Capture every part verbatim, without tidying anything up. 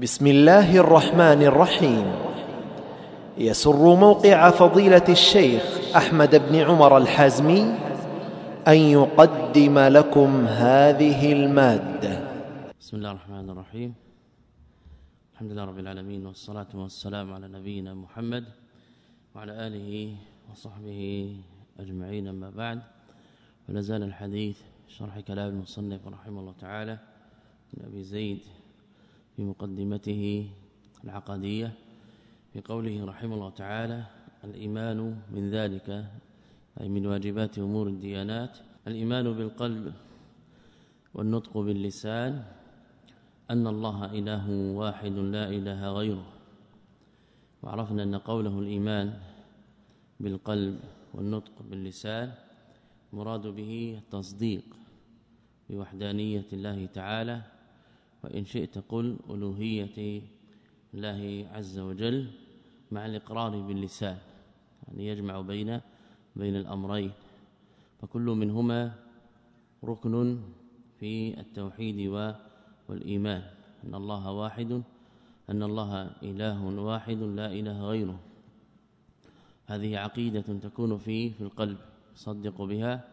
بسم الله الرحمن الرحيم. يسر موقع فضيلة الشيخ أحمد بن عمر الحازمي أن يقدم لكم هذه المادة. بسم الله الرحمن الرحيم. الحمد لله رب العالمين، والصلاة والسلام على نبينا محمد وعلى آله وصحبه أجمعين، أما بعد، ونزال الحديث شرح كلام المصنف رحمه الله تعالى من أبي زيد في مقدمته العقدية في قوله رحمه الله تعالى: الإيمان من ذلك، أي من واجبات أمور الديانات، الإيمان بالقلب والنطق باللسان أن الله إله واحد لا إله غيره. وعرفنا أن قوله الإيمان بالقلب والنطق باللسان مراد به التصديق بوحدانية الله تعالى، وإن شئت قل ألوهية الله عز وجل، مع الإقرار باللسان، يعني يجمع بين بين الأمرين، فكل منهما ركن في التوحيد والإيمان، أن الله واحد، أن الله إله واحد لا إله غيره. هذه عقيدة تكون في في القلب، يصدق بها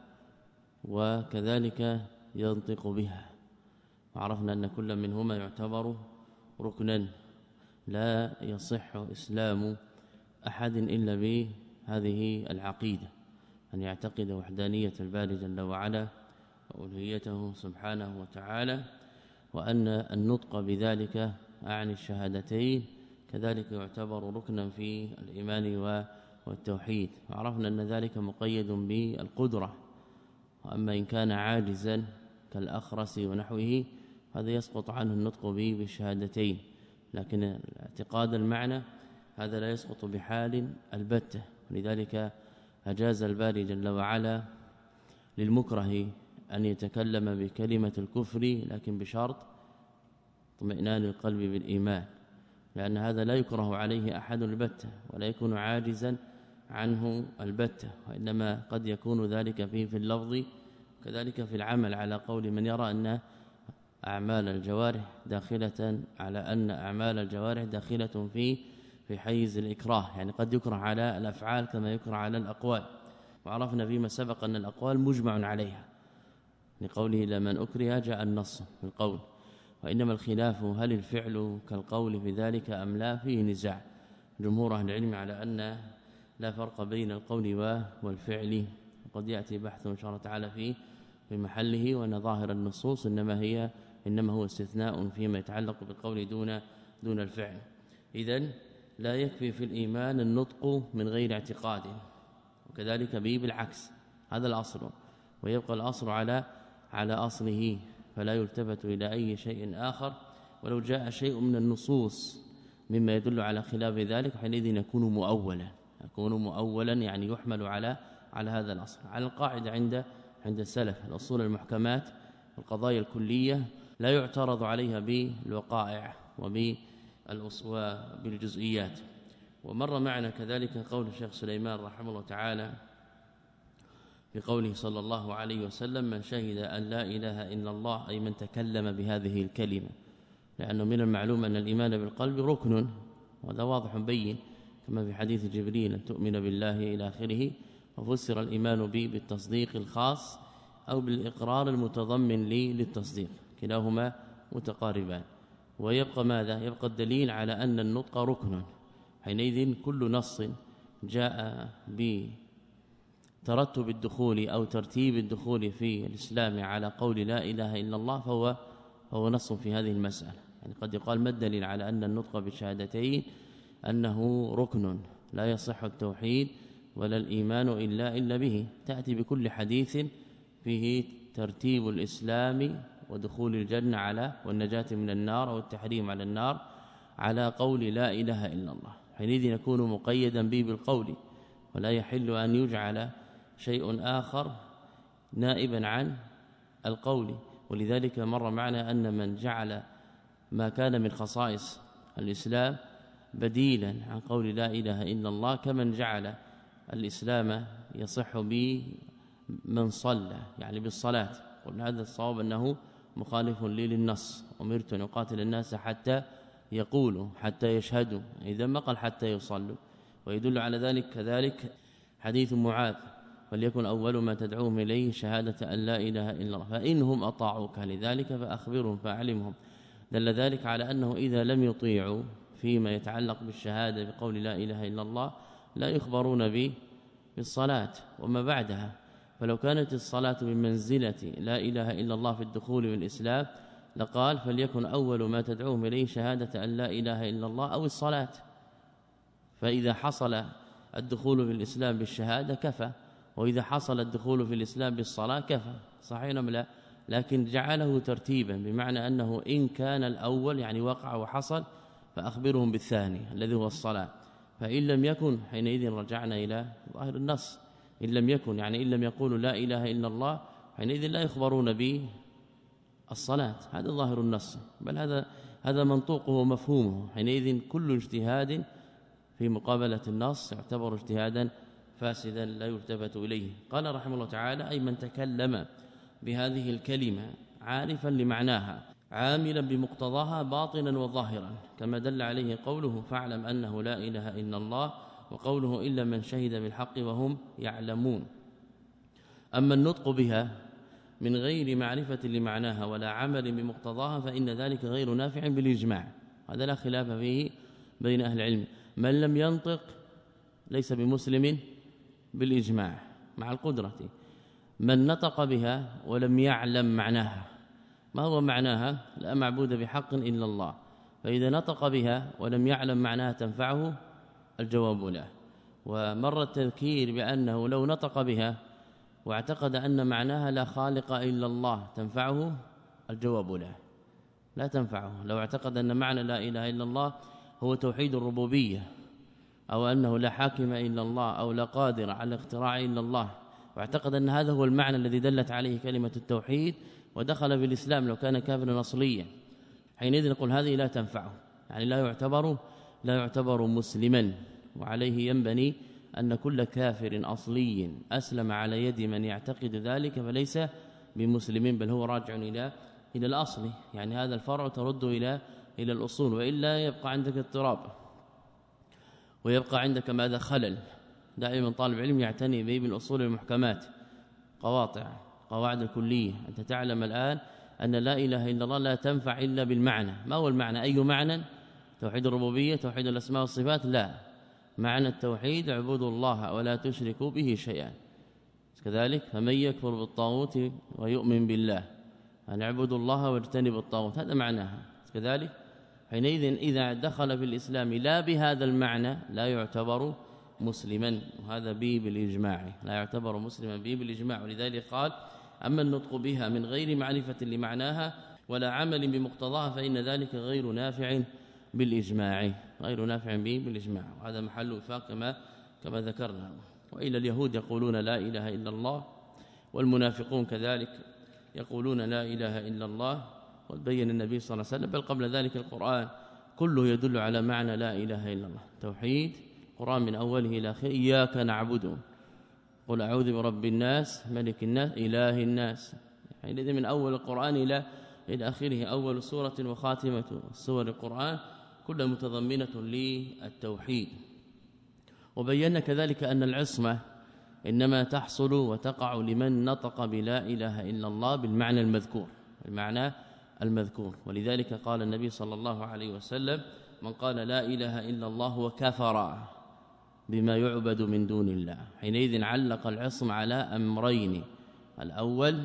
وكذلك ينطق بها. وعرفنا أن كل منهما يعتبر ركنا، لا يصح إسلام أحد إلا بهذه العقيدة، أن يعتقد وحدانية الباري جل وعلا وألوهيته سبحانه وتعالى، وأن النطق بذلك أعني الشهادتين كذلك يعتبر ركنا في الإيمان والتوحيد. وعرفنا أن ذلك مقيد بالقدرة، وأما إن كان عاجزا كالأخرس ونحوه هذا يسقط عنه النطق به بالشهادتين، لكن اعتقاد المعنى هذا لا يسقط بحال البتة. لذلك أجاز الباري جل وعلا للمكره أن يتكلم بكلمة الكفر، لكن بشرط اطمئنان القلب بالإيمان، لأن هذا لا يكره عليه أحد البتة ولا يكون عاجزا عنه البتة، وإنما قد يكون ذلك فيه في اللفظ كذلك في العمل، على قول من يرى أن أعمال الجوارح داخلة على أن أعمال الجوارح داخلة في في حيز الإكراه، يعني قد يكره على الأفعال كما يكره على الأقوال. وعرفنا فيما سبق أن الأقوال مجمع عليها، لقوله لمن أكره جاء النص في القول، وإنما الخلاف هل الفعل كالقول في ذلك أم لا، فيه نزاع. جمهور أهل العلم على أن لا فرق بين القول والفعل، وقد يأتي بحث إن شاء الله تعالى فيه في محله، وأن ظاهر النصوص إنما هي إنما هو استثناء فيما يتعلق بالقول دون دون الفعل. إذن لا يكفي في الإيمان النطق من غير اعتقاد، وكذلك به بالعكس، هذا الأصل، ويبقى الأصل على على أصله، فلا يلتفت إلى أي شيء آخر، ولو جاء شيء من النصوص مما يدل على خلاف ذلك حينئذ يكون مؤولا يكون مؤولا يعني يحمل على على هذا الأصل، على القاعدة عند عند السلف: الأصول المحكمات القضايا الكلية لا يعترض عليها بالوقائع وبالجزئيات. ومر معنا كذلك قول الشيخ سليمان رحمه الله تعالى في قوله صلى الله عليه وسلم: من شهد أن لا إله إلا الله، أي من تكلم بهذه الكلمة، لأنه من المعلوم أن الإيمان بالقلب ركن، وهذا واضح بين كما في حديث جبريل أن تؤمن بالله إلى آخره. وفسر الإيمان به بالتصديق الخاص أو بالإقرار المتضمن للتصديق، كلاهما متقاربان. ويبقى ماذا؟ يبقى الدليل على أن النطق ركن، حينئذ كل نص جاء بترتب الدخول أو ترتيب الدخول في الإسلام على قول لا إله إلا الله فهو هو نص في هذه المسألة. يعني قد يقال ما الدليل على أن النطق بالشهادتين أنه ركن لا يصح التوحيد ولا الإيمان إلا إلا به؟ تأتي بكل حديث فيه ترتيب الإسلام ودخول الجنة على والنجاة من النار أو التحريم على النار على قول لا إله إلا الله، حينئذ يكون مقيدا به بالقول، ولا يحل أن يجعل شيء آخر نائبا عن القول. ولذلك مر معنا أن من جعل ما كان من خصائص الإسلام بديلا عن قول لا إله إلا الله كمن جعل الإسلام يصح به من صلى، يعني بالصلاة. قلنا هذا الصواب أنه مخالف لي للنص: أمرت أن أقاتل الناس حتى يقولوا حتى يشهدوا، إذا ما قال حتى يصلوا. ويدل على ذلك كذلك حديث معاذ وليكن أول ما تدعوهم إليه شهادة أن لا إله إلا الله فإنهم أطاعوك لذلك فأخبرهم فأعلمهم. دل ذلك على أنه إذا لم يطيعوا فيما يتعلق بالشهادة بقول لا إله إلا الله لا يخبرون به بالصلاة وما بعدها. فلو كانت الصلاة بمنزلة لا إله إلا الله في الدخول بالإسلام لقال فليكن أول ما تدعوهم إليه شهادة أن لا إله إلا الله أو الصلاة. فإذا حصل الدخول في الإسلام بالشهادة كفى، وإذا حصل الدخول في الإسلام بالصلاة كفى. صحيح أم لا؟ لكن جعله ترتيبا بمعنى أنه إن كان الأول يعني وقع وحصل فأخبرهم بالثاني الذي هو الصلاة، فإن لم يكن حينئذ رجعنا إلى ظاهر النص. إن لم يكن يعني إن لم يقولوا لا إله إلا الله حينئذ لا يخبرون به الصلاة، هذا ظاهر النص، بل هذا هذا منطوقه ومفهومه. حينئذ كل اجتهاد في مقابلة النص يعتبر اجتهادا فاسدا لا يلتفت إليه. قال رحمه الله تعالى أي من تكلم بهذه الكلمة عارفا لمعناها عاملا بمقتضاها باطنا وظاهرا، كما دل عليه قوله فاعلم أنه لا إله إلا الله، وقوله إلا من شهد بالحق وهم يعلمون. أما النطق بها من غير معرفة لمعناها ولا عمل بمقتضاها فإن ذلك غير نافع بالإجماع، هذا لا خلاف فيه بين أهل العلم. من لم ينطق ليس بمسلم بالإجماع مع القدرة. من نطق بها ولم يعلم معناها، ما هو معناها؟ لا معبود بحق إلا الله، فإذا نطق بها ولم يعلم معناها تنفعه؟ الجواب لا. ومر التذكير بأنه لو نطق بها واعتقد أن معناها لا خالق إلا الله تنفعه؟ الجواب لا، لا تنفعه. لو اعتقد أن معنى لا إله إلا الله هو توحيد الربوبية أو أنه لا حاكم إلا الله أو لا قادر على الاختراع إلا الله، واعتقد أن هذا هو المعنى الذي دلت عليه كلمة التوحيد ودخل بالإسلام لو كان كافرا أصليا، حينئذ نقول هذه لا تنفعه، يعني لا يعتبر لا يعتبر مسلما. وعليه ينبني أن كل كافر أصلي أسلم على يد من يعتقد ذلك فليس بمسلم، بل هو راجع إلى إلى الأصل، يعني هذا الفرع ترد إلى إلى الأصول، وإلا يبقى عندك اضطراب ويبقى عندك ماذا خلل. دائما طالب علم يعتني به بالأصول المحكمات، قواطع قواعد الكلية. أنت تعلم الآن أن لا إله إلا الله لا تنفع إلا بالمعنى. ما هو المعنى؟ أي معنى؟ توحيد الربوبية، توحيد الأسماء والصفات؟ لا، معنى التوحيد اعبدوا الله ولا تشركوا به شيئا. كذلك فمن يكفر بالطاغوت ويؤمن بالله أن اعبدوا الله واجتنبوا الطاغوت، هذا معناها. كذلك حينئذ إذا دخل في الإسلام لا بهذا المعنى لا يعتبر مسلما، وهذا به بالإجماع، لا يعتبر مسلما به بالإجماع. ولذلك قال أما النطق بها من غير معرفة لمعناها ولا عمل بمقتضاها فإن ذلك غير نافع بالإجماع، غير نافع به بالإجماع، وهذا محل وفاق كما كما ذكرنا. وإلى اليهود يقولون لا إله إلا الله، والمنافقون كذلك يقولون لا إله إلا الله، وبين النبي صلى الله عليه وسلم بل قبل ذلك القرآن كله يدل على معنى لا إله إلا الله، توحيد. القرآن من أوله إلى آخره إياك نعبد، قل أعوذ برب الناس ملك الناس إله الناس، يعني من أول القرآن إلى إلى آخره، أول سورة وخاتمة سور القرآن كلها متضمنة للتوحيد. وبينا كذلك أن العصمة إنما تحصل وتقع لمن نطق بلا إله إلا الله بالمعنى المذكور، المعنى المذكور. ولذلك قال النبي صلى الله عليه وسلم من قال لا إله إلا الله وكفر بما يعبد من دون الله، حينئذ علق العصم على أمرين: الأول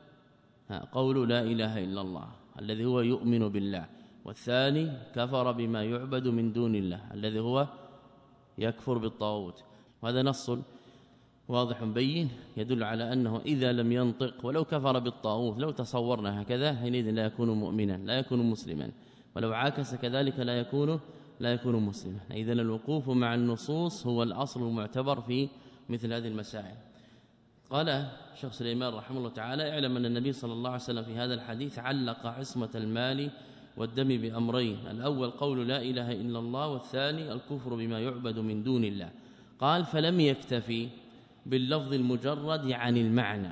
قول لا إله إلا الله الذي هو يؤمن بالله، والثاني كفر بما يعبد من دون الله الذي هو يكفر بالطاغوت. وهذا نص واضح بين يدل على أنه إذا لم ينطق ولو كفر بالطاغوت، لو تصورنا هكذا حينئذ لا يكون مؤمنا لا يكون مسلما، ولو عاكس كذلك لا يكون لا يكون مسلما. إذا الوقوف مع النصوص هو الأصل المعتبر في مثل هذه المسائل. قال شيخ سليمان رحمه الله تعالى اعلم أن النبي صلى الله عليه وسلم في هذا الحديث علق عصمة المال والدم بأمرين: الأول قول لا إله إلا الله، والثاني الكفر بما يعبد من دون الله. قال فلم يكتفي باللفظ المجرد عن المعنى.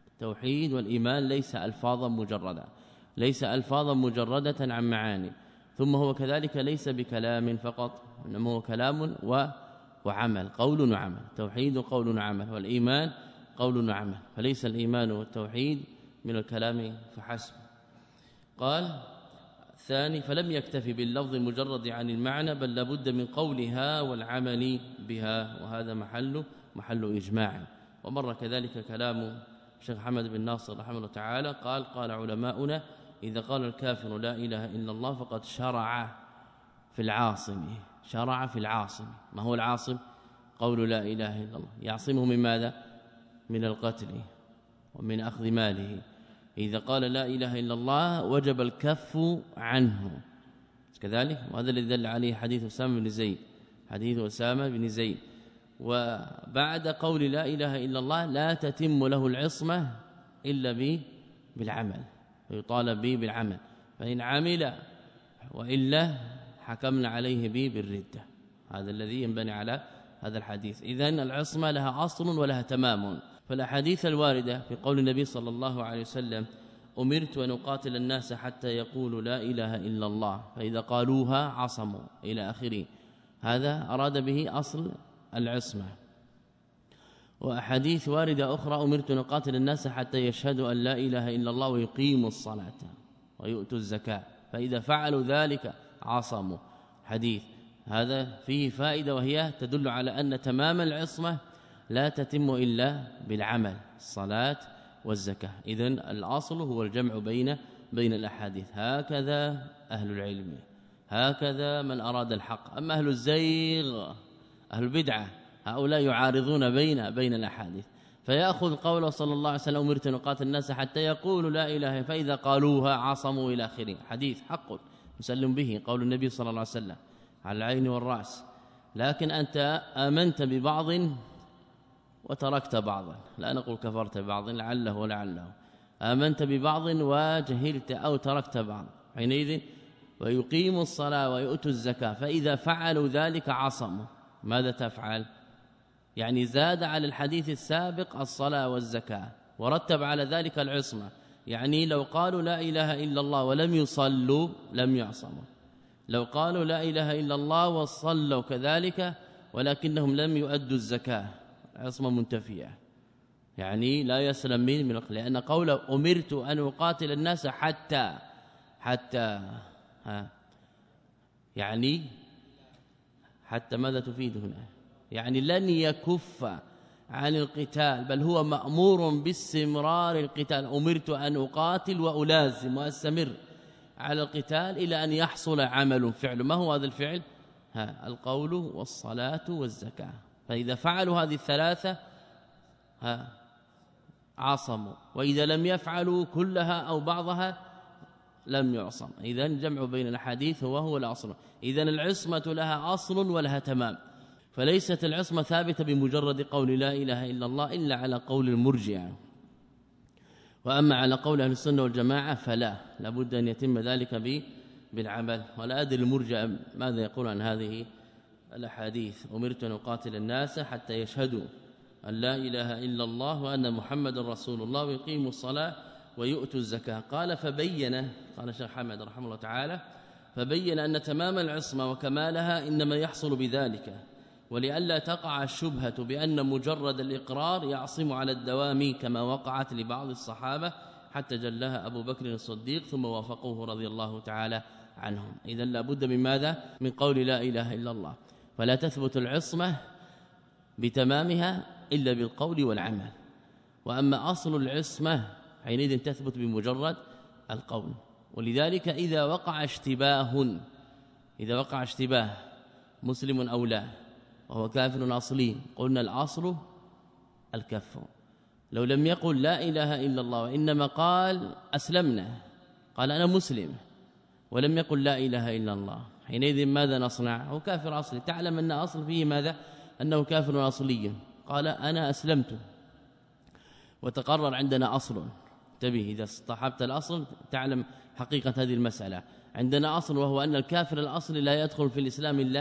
التوحيد والإيمان ليس ألفاظا مجردة، ليس ألفاظا مجردة عن معاني، ثم هو كذلك ليس بكلام فقط انما هو كلام و وعمل، قول وعمل. توحيد قول وعمل، والايمان قول وعمل، فليس الايمان والتوحيد من الكلام فحسب. قال الثاني فلم يكتفي باللفظ المجرد عن المعنى، بل لابد من قولها والعمل بها، وهذا محل محل اجماع. ومر كذلك كلام الشيخ حمد بن ناصر رحمه الله تعالى قال قال علماؤنا إذا قال الكافر لا إله إلا الله فقد شرع في العاصم، شرع في العاصم. ما هو العاصم؟ قول لا إله إلا الله، يعصمه من ماذا؟ من القتل ومن أخذ ماله. إذا قال لا إله إلا الله وجب الكف عنه كذلك، وهذا الذي دل عليه حديث أسامة بن زيد، حديث أسامة بن زيد. وبعد قول لا إله إلا الله لا تتم له العصمة إلا به بالعمل، ويطالب به بالعمل، فإن عمل وإلا حكمنا عليه به بالردة. هذا الذي ينبني على هذا الحديث. إذن العصمة لها أصل ولها تمام. فالأحاديث الواردة في قول النبي صلى الله عليه وسلم أمرت أن أقاتل الناس حتى يقولوا لا إله إلا الله فإذا قالوها عصموا إلى آخره، هذا أراد به أصل العصمة. وأحاديث واردة أخرى أمرت أن أقاتل الناس حتى يشهدوا أن لا إله إلا الله ويقيموا الصلاة ويؤتوا الزكاة فإذا فعلوا ذلك عصموا. حديث هذا فيه فائدة، وهي تدل على أن تمام العصمة لا تتم إلا بالعمل، الصلاة والزكاة. إذن الأصل هو الجمع بين بين الأحاديث. هكذا أهل العلم، هكذا من أراد الحق. أما أهل الزيغ أهل البدعة هؤلاء يعارضون بين بين الأحاديث، فيأخذ قوله صلى الله عليه وسلم أمرت أن أقاتل الناس حتى يقولوا لا إله فإذا قالوها عصموا إلى آخره. حديث حق مسلم به، قول النبي صلى الله عليه وسلم على العين والرأس. لكن أنت آمنت ببعض وتركت بعضا، لا نقول كفرت ببعض لعله ولعله، آمنت ببعض وجهلت أو تركت بعض، حينئذ ويقيموا الصلاة ويؤتوا الزكاة فإذا فعلوا ذلك عصموا. ماذا تفعل؟ يعني زاد على الحديث السابق الصلاة والزكاة ورتب على ذلك العصمة. يعني لو قالوا لا إله إلا الله ولم يصلوا لم يعصموا، لو قالوا لا إله إلا الله وصلوا كذلك ولكنهم لم يؤدوا الزكاة عصمة منتفية، يعني لا يسلم من من لأن قوله أمرت أن أقاتل الناس حتى حتى ها يعني حتى ماذا تفيد هنا؟ يعني لن يكف عن القتال، بل هو مأمور باستمرار القتال. أمرت أن أقاتل وألازم وأستمر على القتال إلى أن يحصل عمل فعل. ما هو هذا الفعل؟ ها القول والصلاة والزكاة. فإذا فعلوا هذه الثلاثة ها عصموا، وإذا لم يفعلوا كلها أو بعضها لم يعصم. إذن جمع بين الحديث هو هو الأصل. إذن العصمة لها أصل ولها تمام، فليست العصمة ثابتة بمجرد قول لا إله إلا الله إلا على قول المرجئة. وأما على قول أهل السنة والجماعة فلا، لابد أن يتم ذلك بالعمل. ولا أدري المرجئة ماذا يقول عن هذه الأحاديث. أمرت أن أقاتل الناس حتى يشهدوا أن لا إله إلا الله وأن محمد رسول الله ويقيموا الصلاة ويؤتوا الزكاة. قال فبين، قال الشيخ حمد رحمه الله تعالى، فبين أن تمام العصمة وكمالها إنما يحصل بذلك، ولئلا تقع الشبهة بأن مجرد الإقرار يعصم على الدوام كما وقعت لبعض الصحابة حتى جلها أبو بكر الصديق ثم وافقوه رضي الله تعالى عنهم. إذن لابد من ماذا؟ من قول لا إله إلا الله. فلا تثبت العصمة بتمامها إلا بالقول والعمل. وأما أصل العصمة حينئذ تثبت بمجرد القول. ولذلك إذا وقع اشتباه، إذا وقع اشتباه مسلم أو لا وهو كافر أصلي، قلنا الأصل الكف. لو لم يقل لا إله إلا الله وإنما قال أسلمنا، قال أنا مسلم ولم يقل لا إله إلا الله، حينئذ ماذا نصنع؟ هو كافر أصلي، تعلم أن أصل فيه ماذا؟ أنه كافر أصلي. قال أنا أسلمت وتقرر عندنا أصل. انتبه، إذا اصطحبت الأصل تعلم حقيقة هذه المسألة. عندنا أصل وهو أن الكافر الأصلي لا يدخل في الإسلام إلا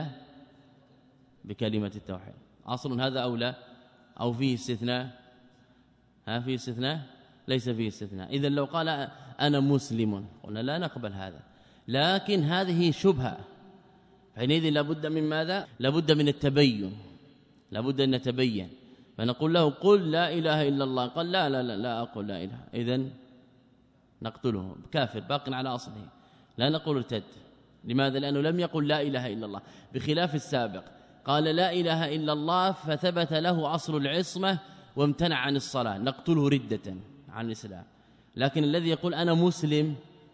بكلمة التوحيد. أصل هذا أو لا؟ أو فيه استثناء؟ ها فيه استثناء؟ ليس فيه استثناء. إذن لو قال أنا مسلم قلنا لا نقبل هذا، لكن هذه شبهة، حينئذ لابد من ماذا؟ لابد من التبين، لابد أن نتبين. فنقول له قل لا إله إلا الله، قال لا لا لا, لا أقول لا إله، إذن نقتله كافر باق على أصله، لا نقول ارتد. لماذا؟ لأنه لم يقل لا إله إلا الله، بخلاف السابق قال لا إله إلا الله فثبت له أصل العصمة وامتنع عن الصلاة، نقتله ردة عن الإسلام. لكن الذي يقول أنا مسلم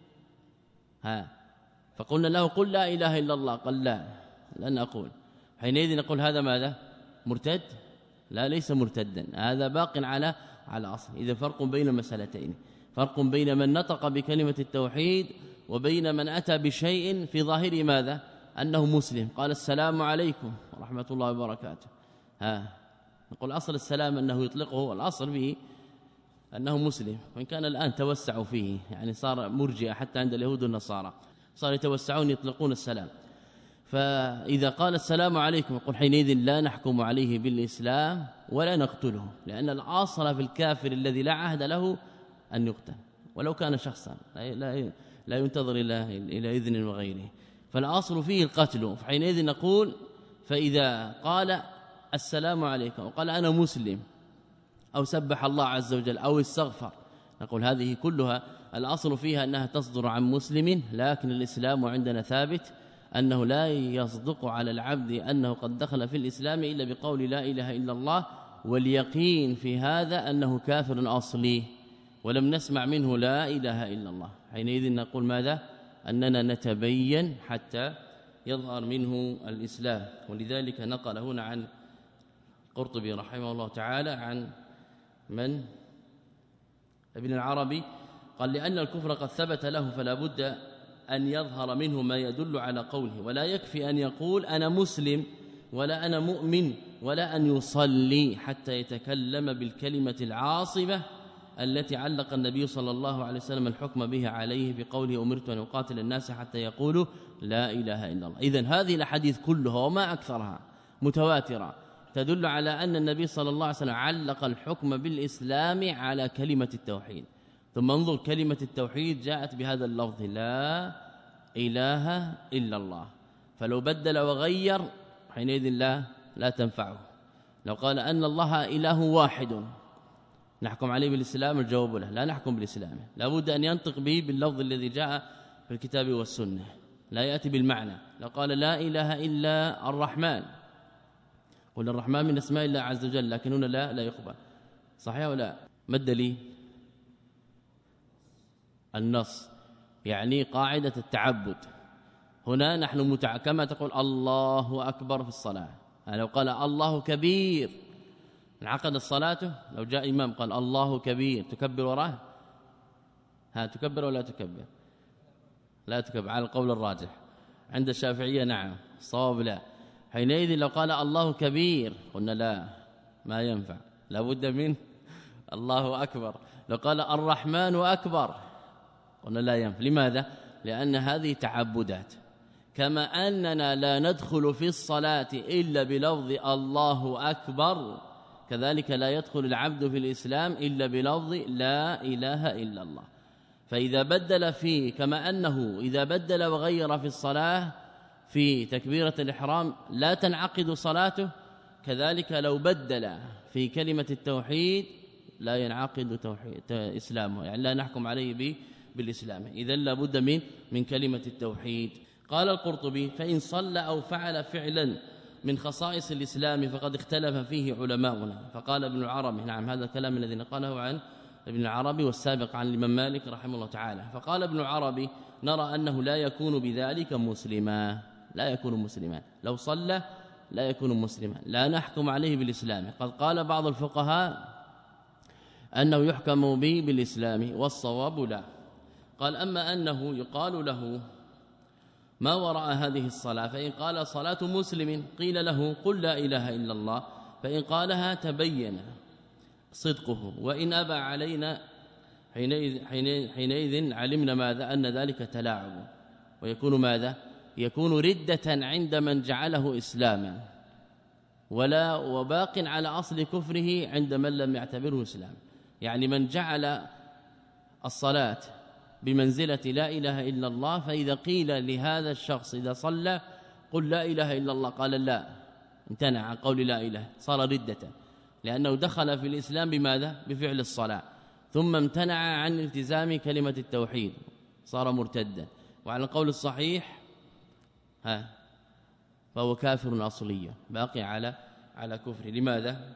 ها فقلنا له قل لا إله إلا الله، قال لا لن أقول، حينئذ نقول هذا ماذا؟ مرتد؟ لا، ليس مرتدا، هذا باق على على أصل. إذا فرق بين مسألتين، فرق بين من نطق بكلمة التوحيد وبين من أتى بشيء في ظاهره ماذا؟ أنه مسلم، قال السلام عليكم ورحمة الله وبركاته، ها نقول أصل السلام أنه يطلقه، الأصل به أنه مسلم، وإن كان الآن توسعوا فيه، يعني صار مرجئة حتى عند اليهود والنصارى، صار يتوسعون يطلقون السلام. فإذا قال السلام عليكم يقول حينئذ لا نحكم عليه بالإسلام ولا نقتله، لأن الأصل في الكافر الذي لا عهد له أن يقتل ولو كان شخصا، لا لا ينتظر إلى إلى إذن وغيره، فالأصل فيه القتل. فحينئذ نقول فإذا قال السلام عليكم وقال أنا مسلم أو سبح الله عز وجل أو استغفر، نقول هذه كلها الأصل فيها أنها تصدر عن مسلم، لكن الإسلام عندنا ثابت أنه لا يصدق على العبد أنه قد دخل في الإسلام إلا بقول لا إله إلا الله، واليقين في هذا أنه كافر أصلي ولم نسمع منه لا إله إلا الله. حينئذ نقول ماذا؟ أننا نتبين حتى يظهر منه الإسلام. ولذلك نقل هنا عن قرطبي رحمه الله تعالى عن من؟ ابن العربي، قال لأن الكفر قد ثبت له فلا بد أن يظهر منه ما يدل على قوله، ولا يكفي أن يقول أنا مسلم ولا أنا مؤمن ولا أن يصلي حتى يتكلم بالكلمة العاصبة التي علق النبي صلى الله عليه وسلم الحكم بها عليه بقوله أمرت أن أقاتل الناس حتى يقولوا لا إله إلا الله. إذن هذه الأحاديث كلها وما أكثرها متواترة تدل على أن النبي صلى الله عليه وسلم علق الحكم بالإسلام على كلمة التوحيد. ثم انظر كلمة التوحيد جاءت بهذا اللفظ لا إله إلا الله، فلو بدل وغير حينئذ لا لا تنفعه. لو قال أن الله إله واحد نحكم عليه بالإسلام، الجواب له لا نحكم بالإسلام، لابد أن ينطق به باللفظ الذي جاء في الكتاب والسنة، لا يأتي بالمعنى. لو قال لا إله إلا الرحمن، قل الرحمن من اسماء الله عز وجل، لكن هنا لا لا يقبل، صحيح ولا؟ ما الدليل؟ النص، يعني قاعدة التعبد. هنا نحن متع... كما تقول الله أكبر في الصلاة، لو قال الله كبير انعقد الصلاة. لو جاء إمام قال الله كبير تكبر وراه؟ ها تكبر ولا تكبر؟ لا تكبر على القول الراجح عند الشافعية، نعم، الصواب لا. حينئذ لو قال الله كبير قلنا لا ما ينفع، لابد من الله أكبر. لو قال الرحمن أكبر قلنا لا ينفع. لماذا؟ لأن هذه تعبدات، كما أننا لا ندخل في الصلاة إلا بلفظ الله أكبر، كذلك لا يدخل العبد في الإسلام إلا بلفظ لا إله إلا الله. فإذا بدل فيه، كما أنه إذا بدل وغير في الصلاة في تكبيرة الإحرام لا تنعقد صلاته، كذلك لو بدل في كلمة التوحيد لا ينعقد توحيد إسلامه، يعني لا نحكم عليه به بالإسلام. إذن لابد من من كلمة التوحيد. قال القرطبي فإن صلى أو فعل فعلا من خصائص الإسلام فقد اختلف فيه علماؤنا. فقال ابن العربي، نعم هذا الكلام الذي نقله عن ابن العربي والسابق عن الإمام مالك رحمه الله تعالى. فقال ابن العربي نرى أنه لا يكون بذلك مسلما، لا يكون مسلما، لو صلى لا يكون مسلما، لا نحكم عليه بالإسلام. قد قال بعض الفقهاء أنه يحكم به بالإسلام، والصواب لا. قال أما أنه يقال له ما وراء هذه الصلاة، فإن قال صلاة مسلم قيل له قل لا إله إلا الله، فإن قالها تبين صدقه، وإن أبى علينا حينئذ, حينئذ, حينئذ علمنا ماذا؟ أن ذلك تلاعب، ويكون ماذا؟ يكون ردة عند من جعله إسلاما، ولا وباق على أصل كفره عند من لم يعتبره إسلام. يعني من جعل الصلاة بمنزلة لا إله إلا الله. فإذا قيل لهذا الشخص إذا صلى قل لا إله إلا الله قال لا، امتنع عن قول لا إله، صار ردة، لأنه دخل في الإسلام بماذا؟ بفعل الصلاة، ثم امتنع عن التزام كلمة التوحيد، صار مرتدا. وعلى القول الصحيح ها فهو كافر أصليا باقي على على كفر. لماذا؟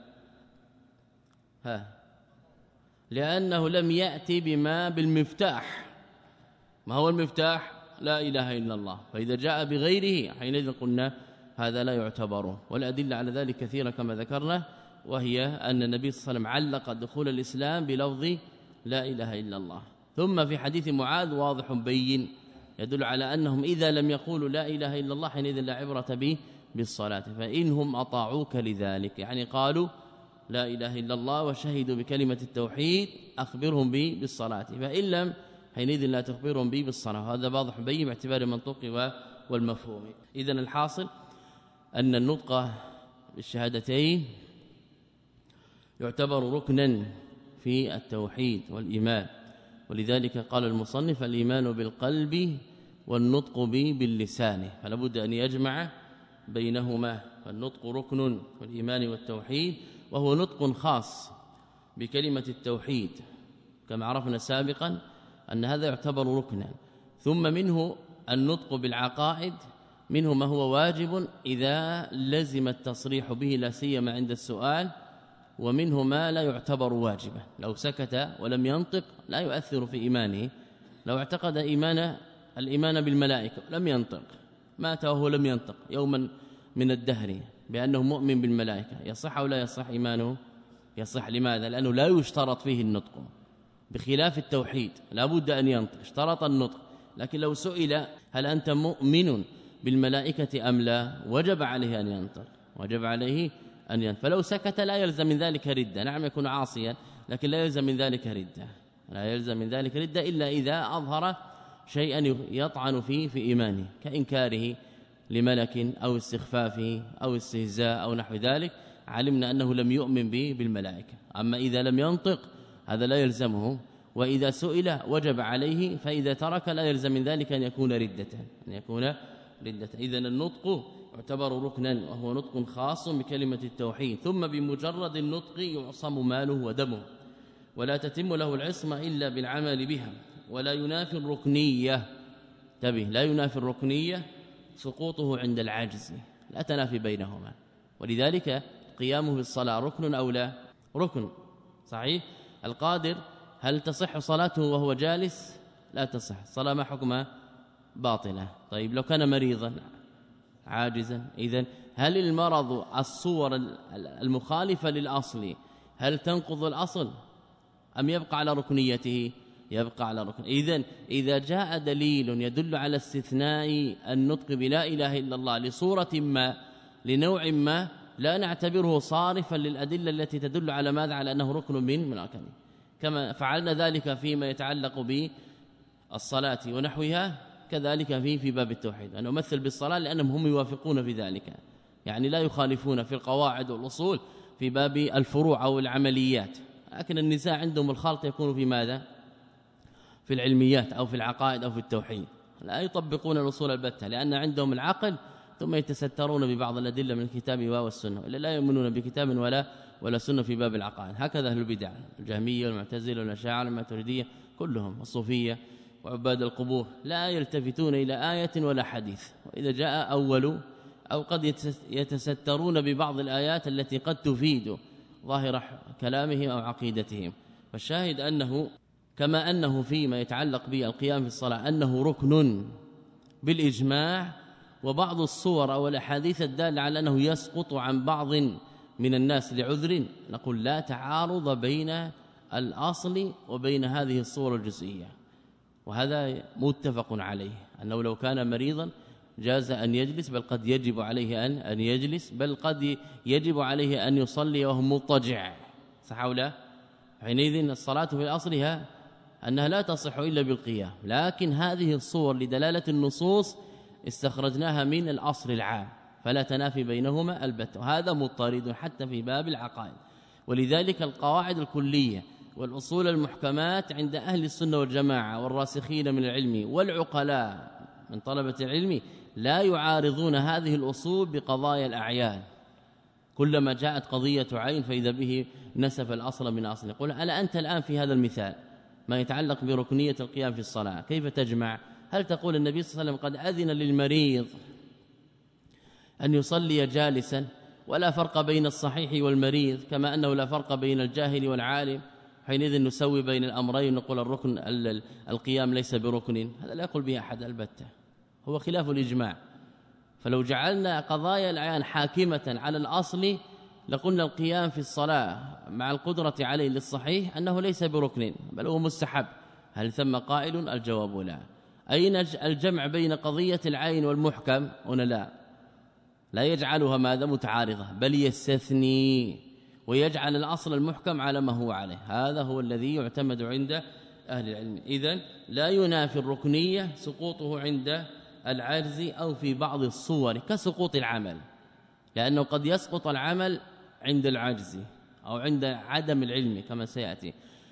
ها لأنه لم يأتي بما بالمفتاح. ما هو المفتاح؟ لا إله إلا الله. فإذا جاء بغيره حينئذ قلنا هذا لا يعتبره. والأدلة على ذلك كثيرة كما ذكرنا، وهي أن النبي صلى الله عليه وسلم علق دخول الإسلام بلفظ لا إله إلا الله. ثم في حديث معاذ واضح بين يدل على أنهم إذا لم يقولوا لا إله إلا الله حينئذ لا عبرة به بالصلاة، فإنهم أطاعوك لذلك، يعني قالوا لا إله إلا الله وشهدوا بكلمة التوحيد أخبرهم به بالصلاة، فإن لم حينئذ لا تخبرهم به بالصلاة. هذا واضح بين باعتبار المنطق والمفهوم. إذن الحاصل أن النطق بالشهادتين يعتبر ركنا في التوحيد والإيمان، ولذلك قال المصنف الإيمان بالقلب والنطق به باللسان، فلا بد أن يجمع بينهما. فالنطق ركن في الإيمان والتوحيد، وهو نطق خاص بكلمة التوحيد كما عرفنا سابقا أن هذا يعتبر ركنا. ثم منه النطق بالعقائد، منه ما هو واجب إذا لزم التصريح به لا سيما عند السؤال، ومنه ما لا يعتبر واجبا، لو سكت ولم ينطق لا يؤثر في إيمانه. لو اعتقد إيمان الإيمان بالملائكة لم ينطق، مات وهو لم ينطق يوما من الدهر بأنه مؤمن بالملائكة، يصح أو لا يصح إيمانه؟ يصح. لماذا؟ لأنه لا يشترط فيه النطق، بخلاف التوحيد لا بد أن ينطق، اشترط النطق. لكن لو سئل هل أنت مؤمن بالملائكة أم لا وجب عليه أن ينطق، وجب عليه أن ينطق. فلو سكت لا يلزم من ذلك ردة، نعم يكون عاصيا لكن لا يلزم من ذلك ردة، لا يلزم من ذلك ردة إلا إذا أظهر شيئا يطعن فيه في إيمانه، كإنكاره لملك أو استخفافه أو استهزاء أو نحو ذلك، علمنا أنه لم يؤمن به بالملائكة. أما إذا لم ينطق هذا لا يلزمه، وإذا سئل وجب عليه، فإذا ترك لا يلزم من ذلك أن يكون ردة، أن يكون ردة. إذن النطق يعتبر ركنا، وهو نطق خاص بكلمة التوحيد. ثم بمجرد النطق يعصم ماله ودمه، ولا تتم له العصمة إلا بالعمل بها، ولا ينافي الركنية. تبه لا ينافي الركنية سقوطه عند العجز، لا تنافي بينهما. ولذلك قيامه بالصلاة ركن أو لا؟ ركن صحيح. القادر هل تصح صلاته وهو جالس؟ لا تصح، الصلاة ما حكمها؟ باطلة. طيب لو كان مريضا عاجزا، إذن هل المرض الصور المخالفة للأصل هل تنقض الأصل أم يبقى على ركنيته؟ يبقى على ركن. إذن إذا جاء دليل يدل على استثناء النطق بلا إله إلا الله لصورة ما لنوع ما، لا نعتبره صارفا للأدلة التي تدل على ماذا؟ على أنه ركن من من أركانه، كما فعلنا ذلك فيما يتعلق بالصلاة ونحوها، كذلك في في باب التوحيد أن نمثل بالصلاة لأنهم هم يوافقون في ذلك، يعني لا يخالفون في القواعد والأصول في باب الفروع أو العمليات. لكن النساء عندهم الخلط يكون في ماذا؟ في العلميات أو في العقائد أو في التوحيد، لا يطبقون الأصول البتة، لأن عندهم العقل ثم يتسترون ببعض الأدلة من الكتاب والسنة، إلا لا يؤمنون بكتاب ولا ولا سنة في باب العقائد. هكذا أهل البدع، الجهمية والمعتزلة والأشاعرة والماتريدية كلهم، الصوفية وعباد القبور، لا يلتفتون إلى آية ولا حديث، وإذا جاء أول أو قد يتسترون ببعض الآيات التي قد تفيد ظاهر كلامهم أو عقيدتهم. فالشاهد أنه كما أنه فيما يتعلق بالقيام في الصلاة أنه ركن بالإجماع، وبعض الصور أو الأحاديث الدالة على أنه يسقط عن بعض من الناس لعذر، نقول لا تعارض بين الأصل وبين هذه الصور الجزئية، وهذا متفق عليه أنه لو كان مريضا جاز أن يجلس، بل قد يجب عليه أن أن يجلس، بل قد يجب عليه أن يصلي وهو مضطجع، صح أو لا؟ حينئذ الصلاة في أصلها أنها لا تصح إلا بالقيام، لكن هذه الصور لدلالة النصوص استخرجناها من الأصل العام، فلا تنافي بينهما البتة، وهذا مضطرد حتى في باب العقائد. ولذلك القواعد الكلية والأصول المحكمات عند أهل السنة والجماعة والراسخين من العلم والعقلاء من طلبة العلم لا يعارضون هذه الأصول بقضايا الأعيان. كلما جاءت قضية عين فإذا به نسف الأصل من أصله. قل ألا أنت الآن في هذا المثال ما يتعلق بركنية القيام في الصلاة كيف تجمع؟ هل تقول النبي صلى الله عليه وسلم قد أذن للمريض أن يصلي جالسا ولا فرق بين الصحيح والمريض كما أنه لا فرق بين الجاهل والعالم، حينئذ نسوي بين الأمرين نقول الركن القيام ليس بركن؟ هذا لا يقول به أحد البتة، هو خلاف الإجماع. فلو جعلنا قضايا الأعيان حاكمة على الأصل لقلنا القيام في الصلاة مع القدرة عليه للصحيح أنه ليس بركن بل هو مستحب. هل ثم قائل؟ الجواب لا. أين الجمع بين قضية العين والمحكم؟ هنا لا لا يجعلها ماذا متعارضة بل يستثني ويجعل الأصل المحكم على ما هو عليه. هذا هو الذي يعتمد عند أهل العلم. إذن لا ينافي الركنية سقوطه عند العجز أو في بعض الصور كسقوط العمل، لأنه قد يسقط العمل عند العجز أو عند عدم العلم كما سيأتي،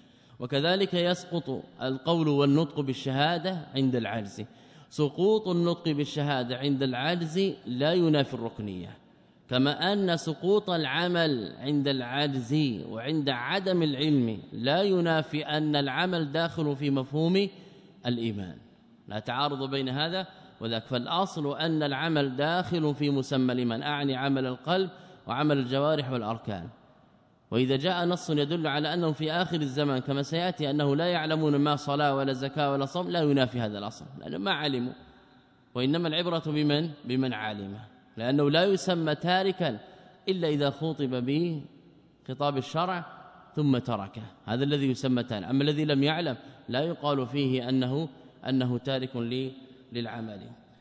وكذلك يسقط القول والنطق بالشهادة عند العجز. سقوط النطق بالشهادة عند العجز لا ينافي الركنية، كما أن سقوط العمل عند العجز وعند عدم العلم لا ينافي أن العمل داخل في مفهوم الإيمان. لا تعارض بين هذا وذاك. فالأصل أن العمل داخل في مسمى الإيمان، أعني عمل القلب وعمل الجوارح والأركان. وإذا جاء نص يدل على أنه في آخر الزمان كما سيأتي أنه لا يعلمون ما صلاة ولا زكاة ولا صوم لا ينافي هذا الأصل، لأنه ما علموا، وإنما العبرة بمن بمن علم، لأنه لا يسمى تاركا إلا إذا خطب به خطاب الشرع ثم تركه، هذا الذي يسمى تارك. أما الذي لم يعلم لا يقال فيه أنه أنه تارك للعمل.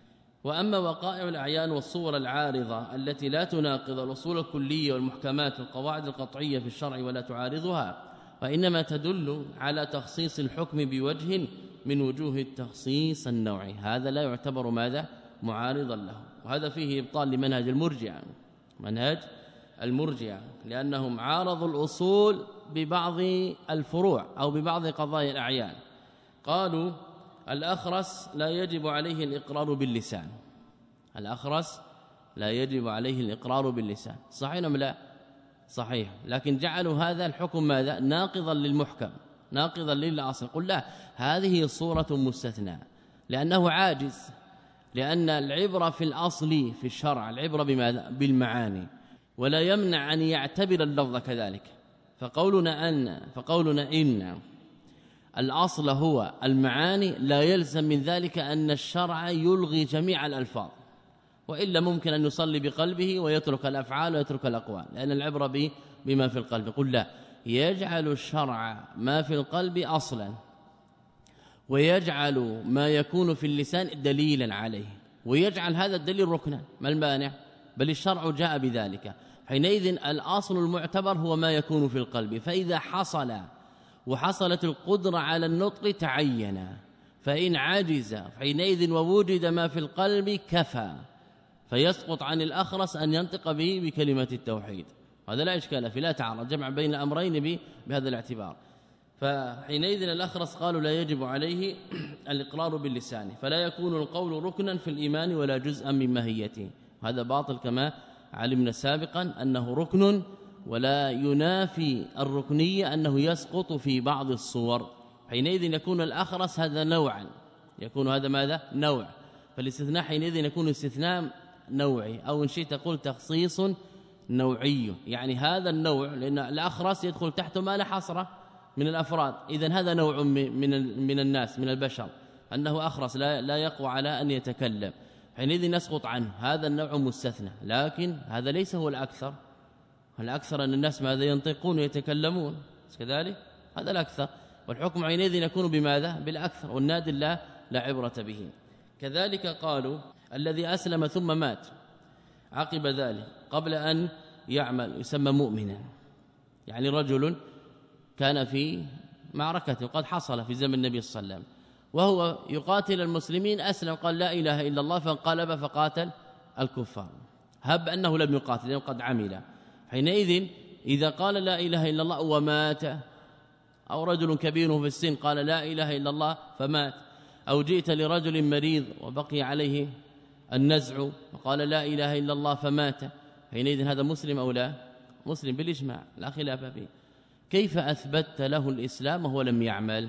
وأما وقائع الأعيان والصور العارضة التي لا تناقض الأصول الكلية والمحكمات والقواعد القطعية في الشرع ولا تعارضها، فإنما تدل على تخصيص الحكم بوجه من وجوه التخصيص النوعي، هذا لا يعتبر ماذا معارضا له. وهذا فيه إبطال لمنهج المرجئة، منهج المرجئة لأنهم عارضوا الأصول ببعض الفروع أو ببعض قضايا الأعيان. قالوا الأخرس لا يجب عليه الإقرار باللسان، الأخرس لا يجب عليه الإقرار باللسان، صحيح أم لا؟ صحيح، لكن جعلوا هذا الحكم ماذا ناقضا للمحكم ناقضا للأصل. قل لا، هذه صورة مستثنى لأنه عاجز، لأن العبرة في الأصل في الشرع العبرة بماذا؟ بالمعاني، ولا يمنع أن يعتبر اللفظ كذلك. فقولنا أن فقولنا إن الأصل هو المعاني لا يلزم من ذلك أن الشرع يلغي جميع الألفاظ، وإلا ممكن أن يصلي بقلبه ويترك الأفعال ويترك الأقوال، لأن العبرة بما في القلب. قل لا، يجعل الشرع ما في القلب أصلا ويجعل ما يكون في اللسان دليلا عليه، ويجعل هذا الدليل ركنا، ما المانع؟ بل الشرع جاء بذلك. حينئذ الأصل المعتبر هو ما يكون في القلب، فإذا حصل وحصلت القدرة على النطق تعين، فإن عجز حينئذ ووجد ما في القلب كفى، فيسقط عن الأخرس أن ينطق به بكلمة التوحيد. هذا لا إشكال فيه، لا تعارض، جمع بين الأمرين بهذا الاعتبار. فحينئذ الأخرس قالوا لا يجب عليه الإقرار باللسان، فلا يكون القول ركنا في الإيمان ولا جزءا من ماهيته. هذا باطل كما علمنا سابقا أنه ركن، ولا ينافي الركنية أنه يسقط في بعض الصور. حينئذ يكون الأخرس هذا نوعا، يكون هذا ماذا؟ نوع. فالاستثناء حينئذ يكون استثناء نوعي، أو إن شئت تقول تخصيص نوعي، يعني هذا النوع، لأن الأخرس يدخل تحته ما لا حصر من الأفراد، إذن هذا نوع من من الناس من البشر أنه أخرس لا لا يقوى على أن يتكلم، حينئذ يسقط عنه، هذا النوع مستثنى. لكن هذا ليس هو الأكثر، الأكثر أن الناس ماذا ينطقون ويتكلمون كذلك، هذا الأكثر، والحكم حينئذ يكون بماذا؟ بالأكثر، والنادر لا لا عبرة به. كذلك قالوا الذي أسلم ثم مات عقب ذلك قبل أن يعمل يسمى مؤمنا، يعني رجل كان في معركة قد حصل في زمن النبي صلى الله عليه وسلم وهو يقاتل المسلمين، أسلم قال لا إله إلا الله فانقلب فقاتل الكفار، هب أنه لم يقاتل لأنه قد عمل. حينئذ إذا قال لا إله إلا الله ومات أو رجل كبير في السن قال لا إله إلا الله فمات، أو جئت لرجل مريض وبقي عليه النزع وقال لا إله إلا الله فمات، حينئذ هذا مسلم أو لا؟ مسلم بالإجماع لا خلاف فيه. كيف أثبتت له الإسلام وهو لم يعمل؟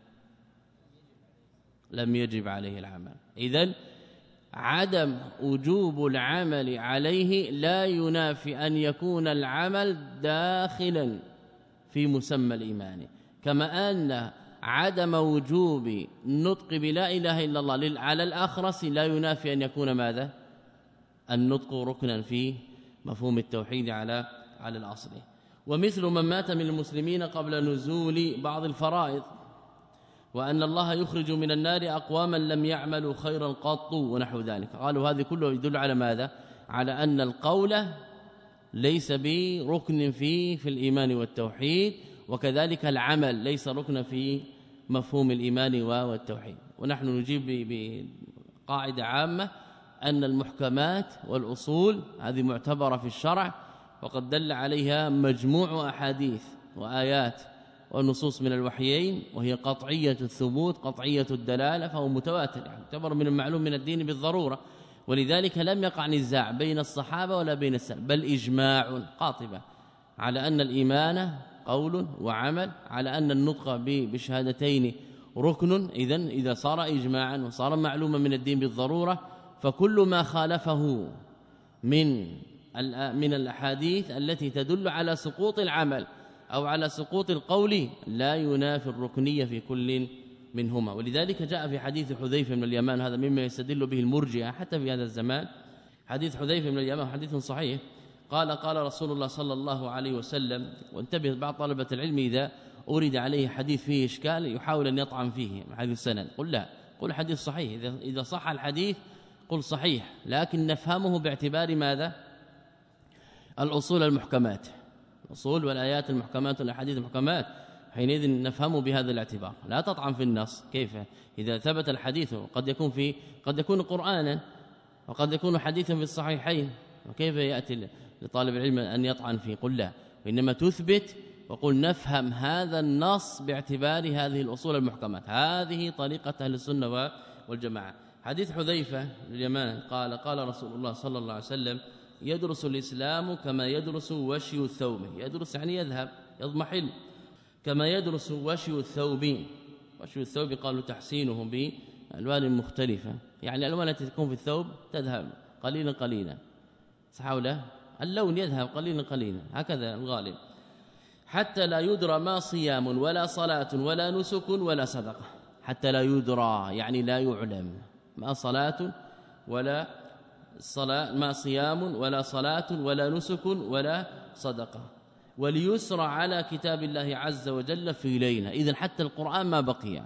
لم يجب عليه العمل. إذن عدم وجوب العمل عليه لا ينافي أن يكون العمل داخلا في مسمى الإيمان، كما أن عدم وجوب النطق بلا إله إلا الله على الأخرس لا ينافي أن يكون ماذا؟ النطق ركنا في مفهوم التوحيد على على الأصل. ومثل من مات من المسلمين قبل نزول بعض الفرائض، وأن الله يخرج من النار أقواما لم يعملوا خيرا قط ونحو ذلك. قالوا هذه كله يدل على ماذا؟ على أن القول ليس بركن فيه في الإيمان والتوحيد، وكذلك العمل ليس ركنا في مفهوم الإيمان والتوحيد. ونحن نجيب بقاعدة عامة أن المحكمات والأصول هذه معتبرة في الشرع، وقد دل عليها مجموع أحاديث وآيات والنصوص من الوحيين، وهي قطعية الثبوت قطعية الدلالة، فهو متواتر يعني يعتبر من المعلوم من الدين بالضرورة. ولذلك لم يقع نزاع بين الصحابة ولا بين السلف، بل إجماع قاطبة على أن الإيمان قول وعمل، على أن النطق بشهادتين ركن. إذن إذا صار إجماعا وصار معلوما من الدين بالضرورة، فكل ما خالفه من من الأحاديث التي تدل على سقوط العمل أو على سقوط القول لا ينافي الركنية في كل منهما. ولذلك جاء في حديث حذيفة من اليمان، هذا مما يستدل به المرجئة حتى في هذا الزمان، حديث حذيفة من اليمان حديث صحيح، قال قال رسول الله صلى الله عليه وسلم. وانتبه بعض طلبة العلم إذا أورد عليه حديث فيه إشكال يحاول أن يطعن فيه من حيث السند، قل لا، قل حديث صحيح، إذا إذا صح الحديث قل صحيح، لكن نفهمه باعتبار ماذا؟ الأصول المحكمات، الأصول والآيات المحكمات والأحاديث المحكمات، حينئذ نفهمه بهذا الاعتبار. لا تطعن في النص. كيف إذا ثبت الحديث قد يكون في قد يكون قرآنا وقد يكون حديثا في الصحيحين، وكيف يأتي لطالب العلم أن يطعن فيه؟ قل لا، وإنما تثبت وقل نفهم هذا النص باعتبار هذه الأصول المحكمات. هذه طريقة أهل السنة والجماعة. حديث حذيفة اليمان قال قال رسول الله صلى الله عليه وسلم: يدرس الإسلام كما يدرس وشي الثوب. يدرس يعني يذهب يضمحل، كما يدرس وشي الثوب. وشي الثوب قالوا تحسينه بألوان مختلفة، يعني الألوان التي تكون في الثوب تذهب قليلا قليلا، حول اللون يذهب قليلا قليلا، هكذا الغالب، حتى لا يدرى ما صيام ولا صلاة ولا نسك ولا صدقة. حتى لا يدرى يعني لا يعلم ما صلاة ولا صلاة، ما صيام ولا صلاة ولا نسك ولا صدقة، وليسرى على كتاب الله عز وجل في ليلة. إذن حتى القرآن ما بقي،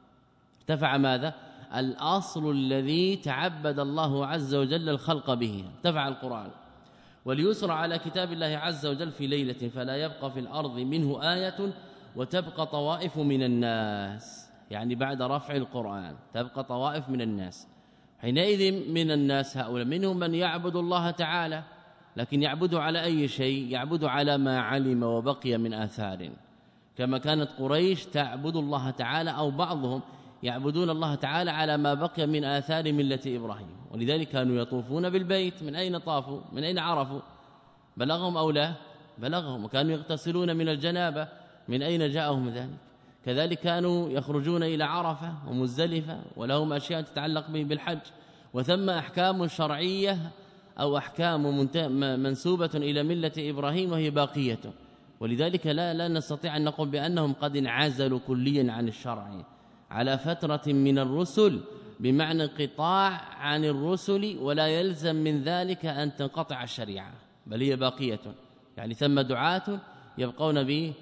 ارتفع ماذا؟ الأصل الذي تعبد الله عز وجل الخلق به، ارتفع القرآن. وليسرى على كتاب الله عز وجل في ليلة فلا يبقى في الأرض منه آية وتبقى طوائف من الناس، يعني بعد رفع القرآن تبقى طوائف من الناس. حينئذ من الناس هؤلاء منهم من يعبد الله تعالى، لكن يعبد على أي شيء؟ يعبد على ما علم وبقي من آثار، كما كانت قريش تعبد الله تعالى، أو بعضهم يعبدون الله تعالى على ما بقي من آثار ملة إبراهيم. ولذلك كانوا يطوفون بالبيت. من أين طافوا؟ من أين عرفوا؟ بلغهم أو لا؟ بلغهم. وكانوا يغتسلون من الجنابة. من أين جاءهم ذلك؟ كذلك كانوا يخرجون إلى عرفة ومزدلفة، ولهم أشياء تتعلق به بالحج، وثم أحكام شرعية أو أحكام منسوبة إلى ملة إبراهيم وهي باقية. ولذلك لا لا نستطيع أن نقول بأنهم قد انعزلوا كليا عن الشرع على فترة من الرسل، بمعنى انقطاع عن الرسل، ولا يلزم من ذلك أن تنقطع الشريعة، بل هي باقية. يعني ثم دعاة يبقون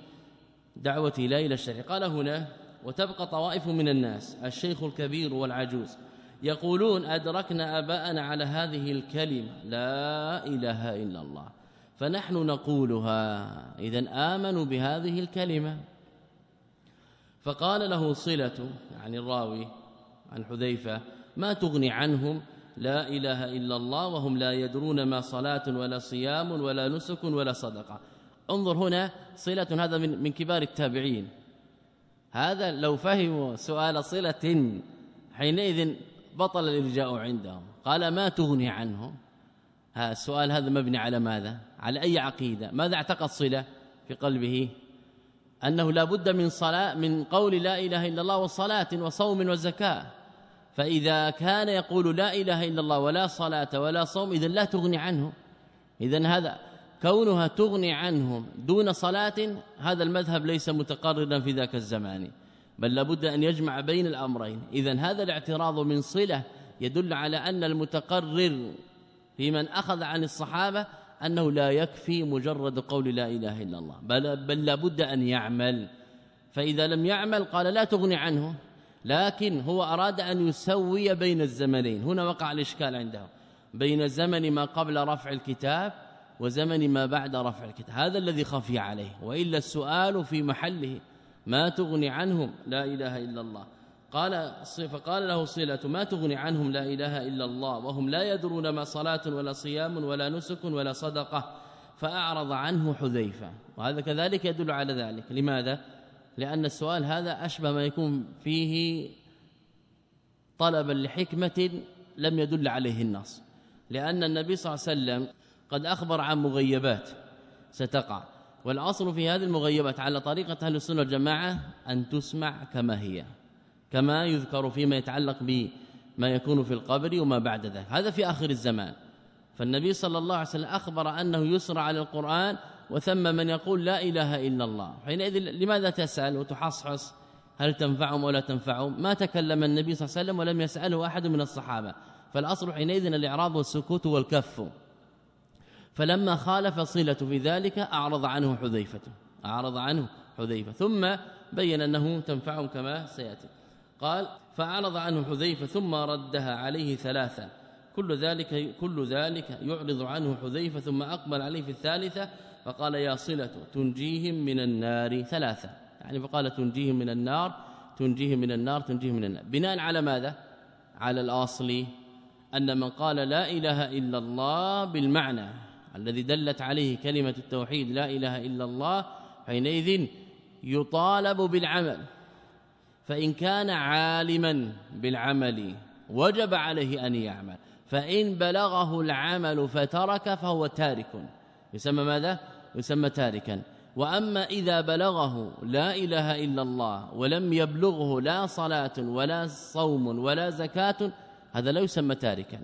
بدعوة لا إلى الشريعة. قال هنا: وتبقى طوائف من الناس، الشيخ الكبير والعجوز، يقولون أدركنا آباءنا على هذه الكلمة لا إله إلا الله، فنحن نقولها. إذن آمنوا بهذه الكلمة. فقال له صلة، يعني الراوي عن حذيفة: ما تغني عنهم لا إله إلا الله وهم لا يدرون ما صلاة ولا صيام ولا نسك ولا صدقة. انظر هنا، صلة هذا من من كبار التابعين، هذا لو فهموا سؤال صلة حينئذ بطل الإرجاء عندهم. قال ما تغني عنهم، ها السؤال هذا مبني على ماذا؟ على أي عقيدة؟ ماذا اعتقد صلة في قلبه؟ أنه لا بد من صلاة، من قول لا إله إلا الله وصلاة وصوم وزكاة. فإذا كان يقول لا إله إلا الله ولا صلاة ولا صوم إذن لا تغني عنه. إذن هذا كونها تغني عنهم دون صلاة، هذا المذهب ليس متقررا في ذاك الزمان، بل لابد أن يجمع بين الأمرين. إذن هذا الاعتراض من صلة يدل على أن المتقرر في من أخذ عن الصحابة أنه لا يكفي مجرد قول لا إله إلا الله، بل, بل لابد أن يعمل. فإذا لم يعمل قال لا تغني عنه، لكن هو أراد أن يسوي بين الزمنين. هنا وقع الإشكال عنده بين زمن ما قبل رفع الكتاب وزمن ما بعد رفع الكتاب، هذا الذي خفي عليه. وإلا السؤال في محله، ما تغني عنهم لا إله إلا الله. قال فقال له صلة ما تغني عنهم لا إله إلا الله وهم لا يدرون ما صلاة ولا صيام ولا نسك ولا صدقة، فأعرض عنه حذيفة. وهذا كذلك يدل على ذلك. لماذا؟ لأن السؤال هذا أشبه ما يكون فيه طلبا لحكمة لم يدل عليه النص، لأن النبي صلى الله عليه وسلم قد أخبر عن مغيبات ستقع، والأصل في هذه المغيبات على طريقة أهل السنة والجماعة أن تسمع كما هي، كما يذكر فيما يتعلق بما يكون في القبر وما بعد ذلك. هذا في آخر الزمان. فالنبي صلى الله عليه وسلم أخبر أنه يسرع على القرآن وثم من يقول لا إله إلا الله. حينئذ لماذا تسأل وتحصحص هل تنفعهم ولا تنفعهم؟ ما تكلم النبي صلى الله عليه وسلم ولم يسأله أحد من الصحابة، فالأصل حينئذ الإعراض والسكوت والكف. فلما خالف صلة في ذلك أعرض عنه حذيفة أعرض عنه حذيفة ثم بين أنه تنفعهم كما سيأتي. قال فأعرض عنه حذيفة ثم ردها عليه ثلاثة، كل ذلك كل ذلك يعرض عنه حذيفة ثم أقبل عليه في الثالثة فقال يا صلة تنجيهم من النار ثلاثة، يعني فقال تنجيهم من النار تنجيهم من النار تنجيهم من النار، بناء على ماذا؟ على الأصل أن من قال لا إله إلا الله بالمعنى الذي دلت عليه كلمة التوحيد لا إله إلا الله حينئذ يطالب بالعمل، فإن كان عالما بالعمل وجب عليه أن يعمل، فإن بلغه العمل فترك فهو تارك، يسمى ماذا؟ يسمى تاركا. وأما إذا بلغه لا إله إلا الله ولم يبلغه لا صلاة ولا صوم ولا زكاة هذا لا يسمى تاركا.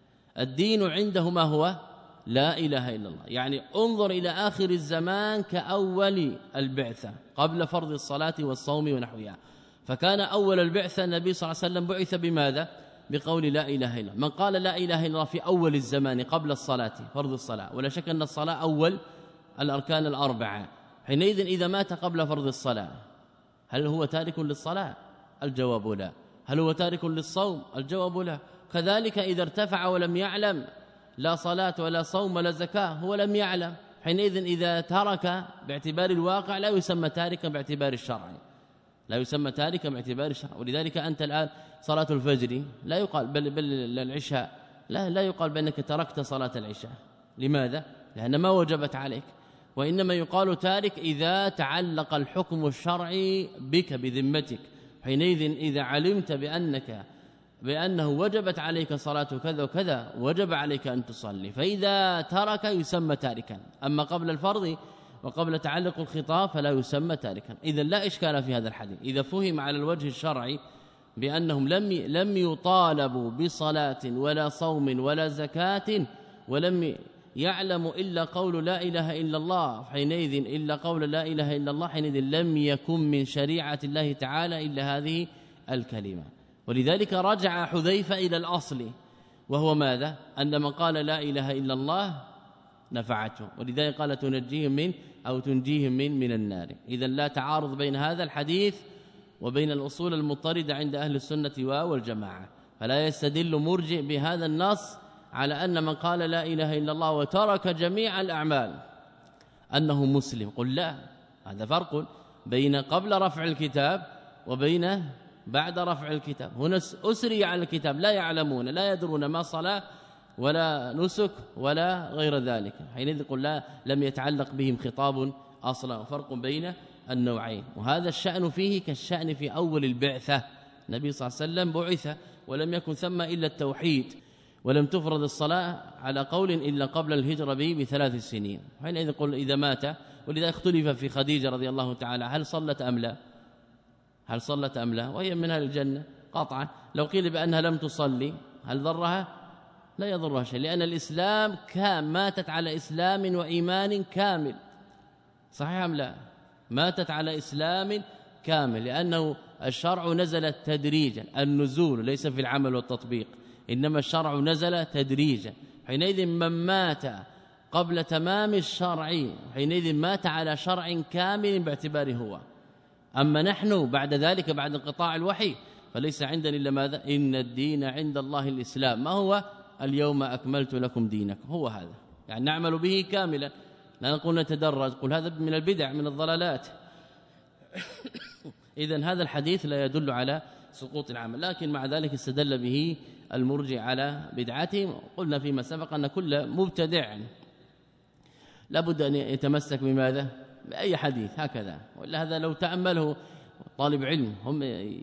الدين عنده ما هو؟ لا إله إلا الله. يعني انظر إلى آخر الزمان كأول البعثة قبل فرض الصلاة والصوم ونحوها، فكان أول البعثة النبي صلى الله عليه وسلم بعث بماذا؟ بقول لا إله إلا الله. من قال لا إله إلا الله في أول الزمان قبل الصلاة فرض الصلاة، ولا شك أن الصلاة أول الأركان الأربعة، حينئذ إذا مات قبل فرض الصلاة هل هو تارك للصلاة؟ الجواب لا. هل هو تارك للصوم؟ الجواب لا. كذلك إذا ارتفع ولم يعلم لا صلاة ولا صوم ولا زكاة هو لم يعلم، حينئذ إذا ترك باعتبار الواقع لا يسمى تاركا باعتبار الشرع، لا يسمى تاركا باعتبار الشرع. ولذلك أنت الآن صلاة الفجر لا يقال بل, بل العشاء لا, لا يقال بأنك تركت صلاة العشاء. لماذا؟ لأن ما وجبت عليك، وإنما يقال تارك إذا تعلق الحكم الشرعي بك بذمتك، حينئذ إذا علمت بأنك بأنه وجبت عليك صلاة كذا وكذا وجب عليك أن تصلي، فإذا ترك يسمى تاركا. أما قبل الفرض وقبل تعلق الخطاب فلا يسمى تاركا. إذا لا إشكال في هذا الحديث إذا فهم على الوجه الشرعي بأنهم لم لم يطالبوا بصلاة ولا صوم ولا زكاة ولم يعلموا إلا قول لا إله إلا الله، حينئذ إلا قول لا إله إلا الله حينئذ لم يكن من شريعة الله تعالى إلا هذه الكلمة. ولذلك رجع حذيفة إلى الأصل وهو ماذا؟ أن من قال لا إله إلا الله نفعته، ولذلك قال تنجيهم من أو تنجيهم من من النار. إذا لا تعارض بين هذا الحديث وبين الأصول المضطردة عند أهل السنة والجماعة، فلا يستدل مرجئ بهذا النص على أن من قال لا إله إلا الله وترك جميع الأعمال أنه مسلم. قل لا، هذا فرق بين قبل رفع الكتاب وبين بعد رفع الكتاب. هنا أسري على الكتاب لا يعلمون لا يدرون ما صلاة ولا نسك ولا غير ذلك، حينئذ قل لا لم يتعلق بهم خطاب أصلا. فرق بين النوعين، وهذا الشأن فيه كالشأن في أول البعثة. النبي صلى الله عليه وسلم بعث ولم يكن ثم إلا التوحيد، ولم تفرض الصلاة على قول إلا قبل الهجرة به بثلاث سنين. حينئذ قل إذا مات، ولذا اختلف في خديجة رضي الله تعالى هل صلت أم لا، هل صلت أم لا، وهي من أهل الجنة قطعا. لو قيل بأنها لم تصلي هل ضرها؟ لا يضرها شيء، لأن الإسلام كان ماتت على إسلام وإيمان كامل. صحيح أم لا؟ ماتت على إسلام كامل، لأنه الشرع نزل تدريجا، النزول ليس في العمل والتطبيق، إنما الشرع نزل تدريجا. حينئذ من مات قبل تمام الشرع حينئذ مات على شرع كامل باعتباره هو. أما نحن بعد ذلك بعد انقطاع الوحي فليس عندنا إلا ماذا؟ إن الدين عند الله الإسلام. ما هو؟ اليوم أكملت لكم دينكم، هو هذا، يعني نعمل به كاملا، لا نقول نتدرج، قل هذا من البدع من الضلالات. إذن هذا الحديث لا يدل على سقوط العمل، لكن مع ذلك استدل به المرجع على بدعتهم. قلنا فيما سبق أن كل مبتدع لابد أن يتمسك بماذا؟ بأي حديث هكذا، وإلا هذا لو تأمله طالب علم هم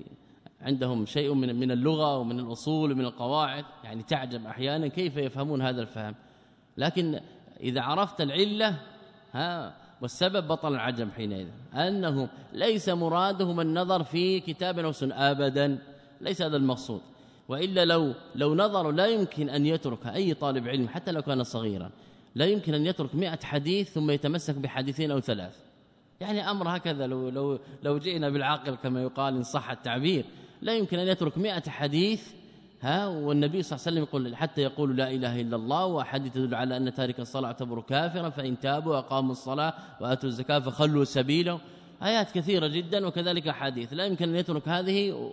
عندهم شيء من من اللغة ومن الأصول ومن القواعد، يعني تعجب أحيانا كيف يفهمون هذا الفهم. لكن إذا عرفت العلة ها والسبب بطل العجب حينئذ، أنه ليس مرادهم النظر في كتاب أو سنة أبدا، ليس هذا المقصود. وإلا لو لو نظروا لا يمكن أن يترك أي طالب علم حتى لو كان صغيرا، لا يمكن أن يترك مئة حديث ثم يتمسك بحديثين أو ثلاث. يعني أمر هكذا لو لو لو جئنا بالعقل كما يقال إن صح التعبير، لا يمكن أن يترك مئة حديث ها والنبي صلى الله عليه وسلم يقول حتى يقول لا إله إلا الله، وحديث تدل على أن تارك الصلاة يعتبر كافرا، فإن تابوا وأقاموا الصلاة وآتوا الزكاة فخلوا سبيله. آيات كثيرة جدا، وكذلك حديث لا يمكن أن يترك هذه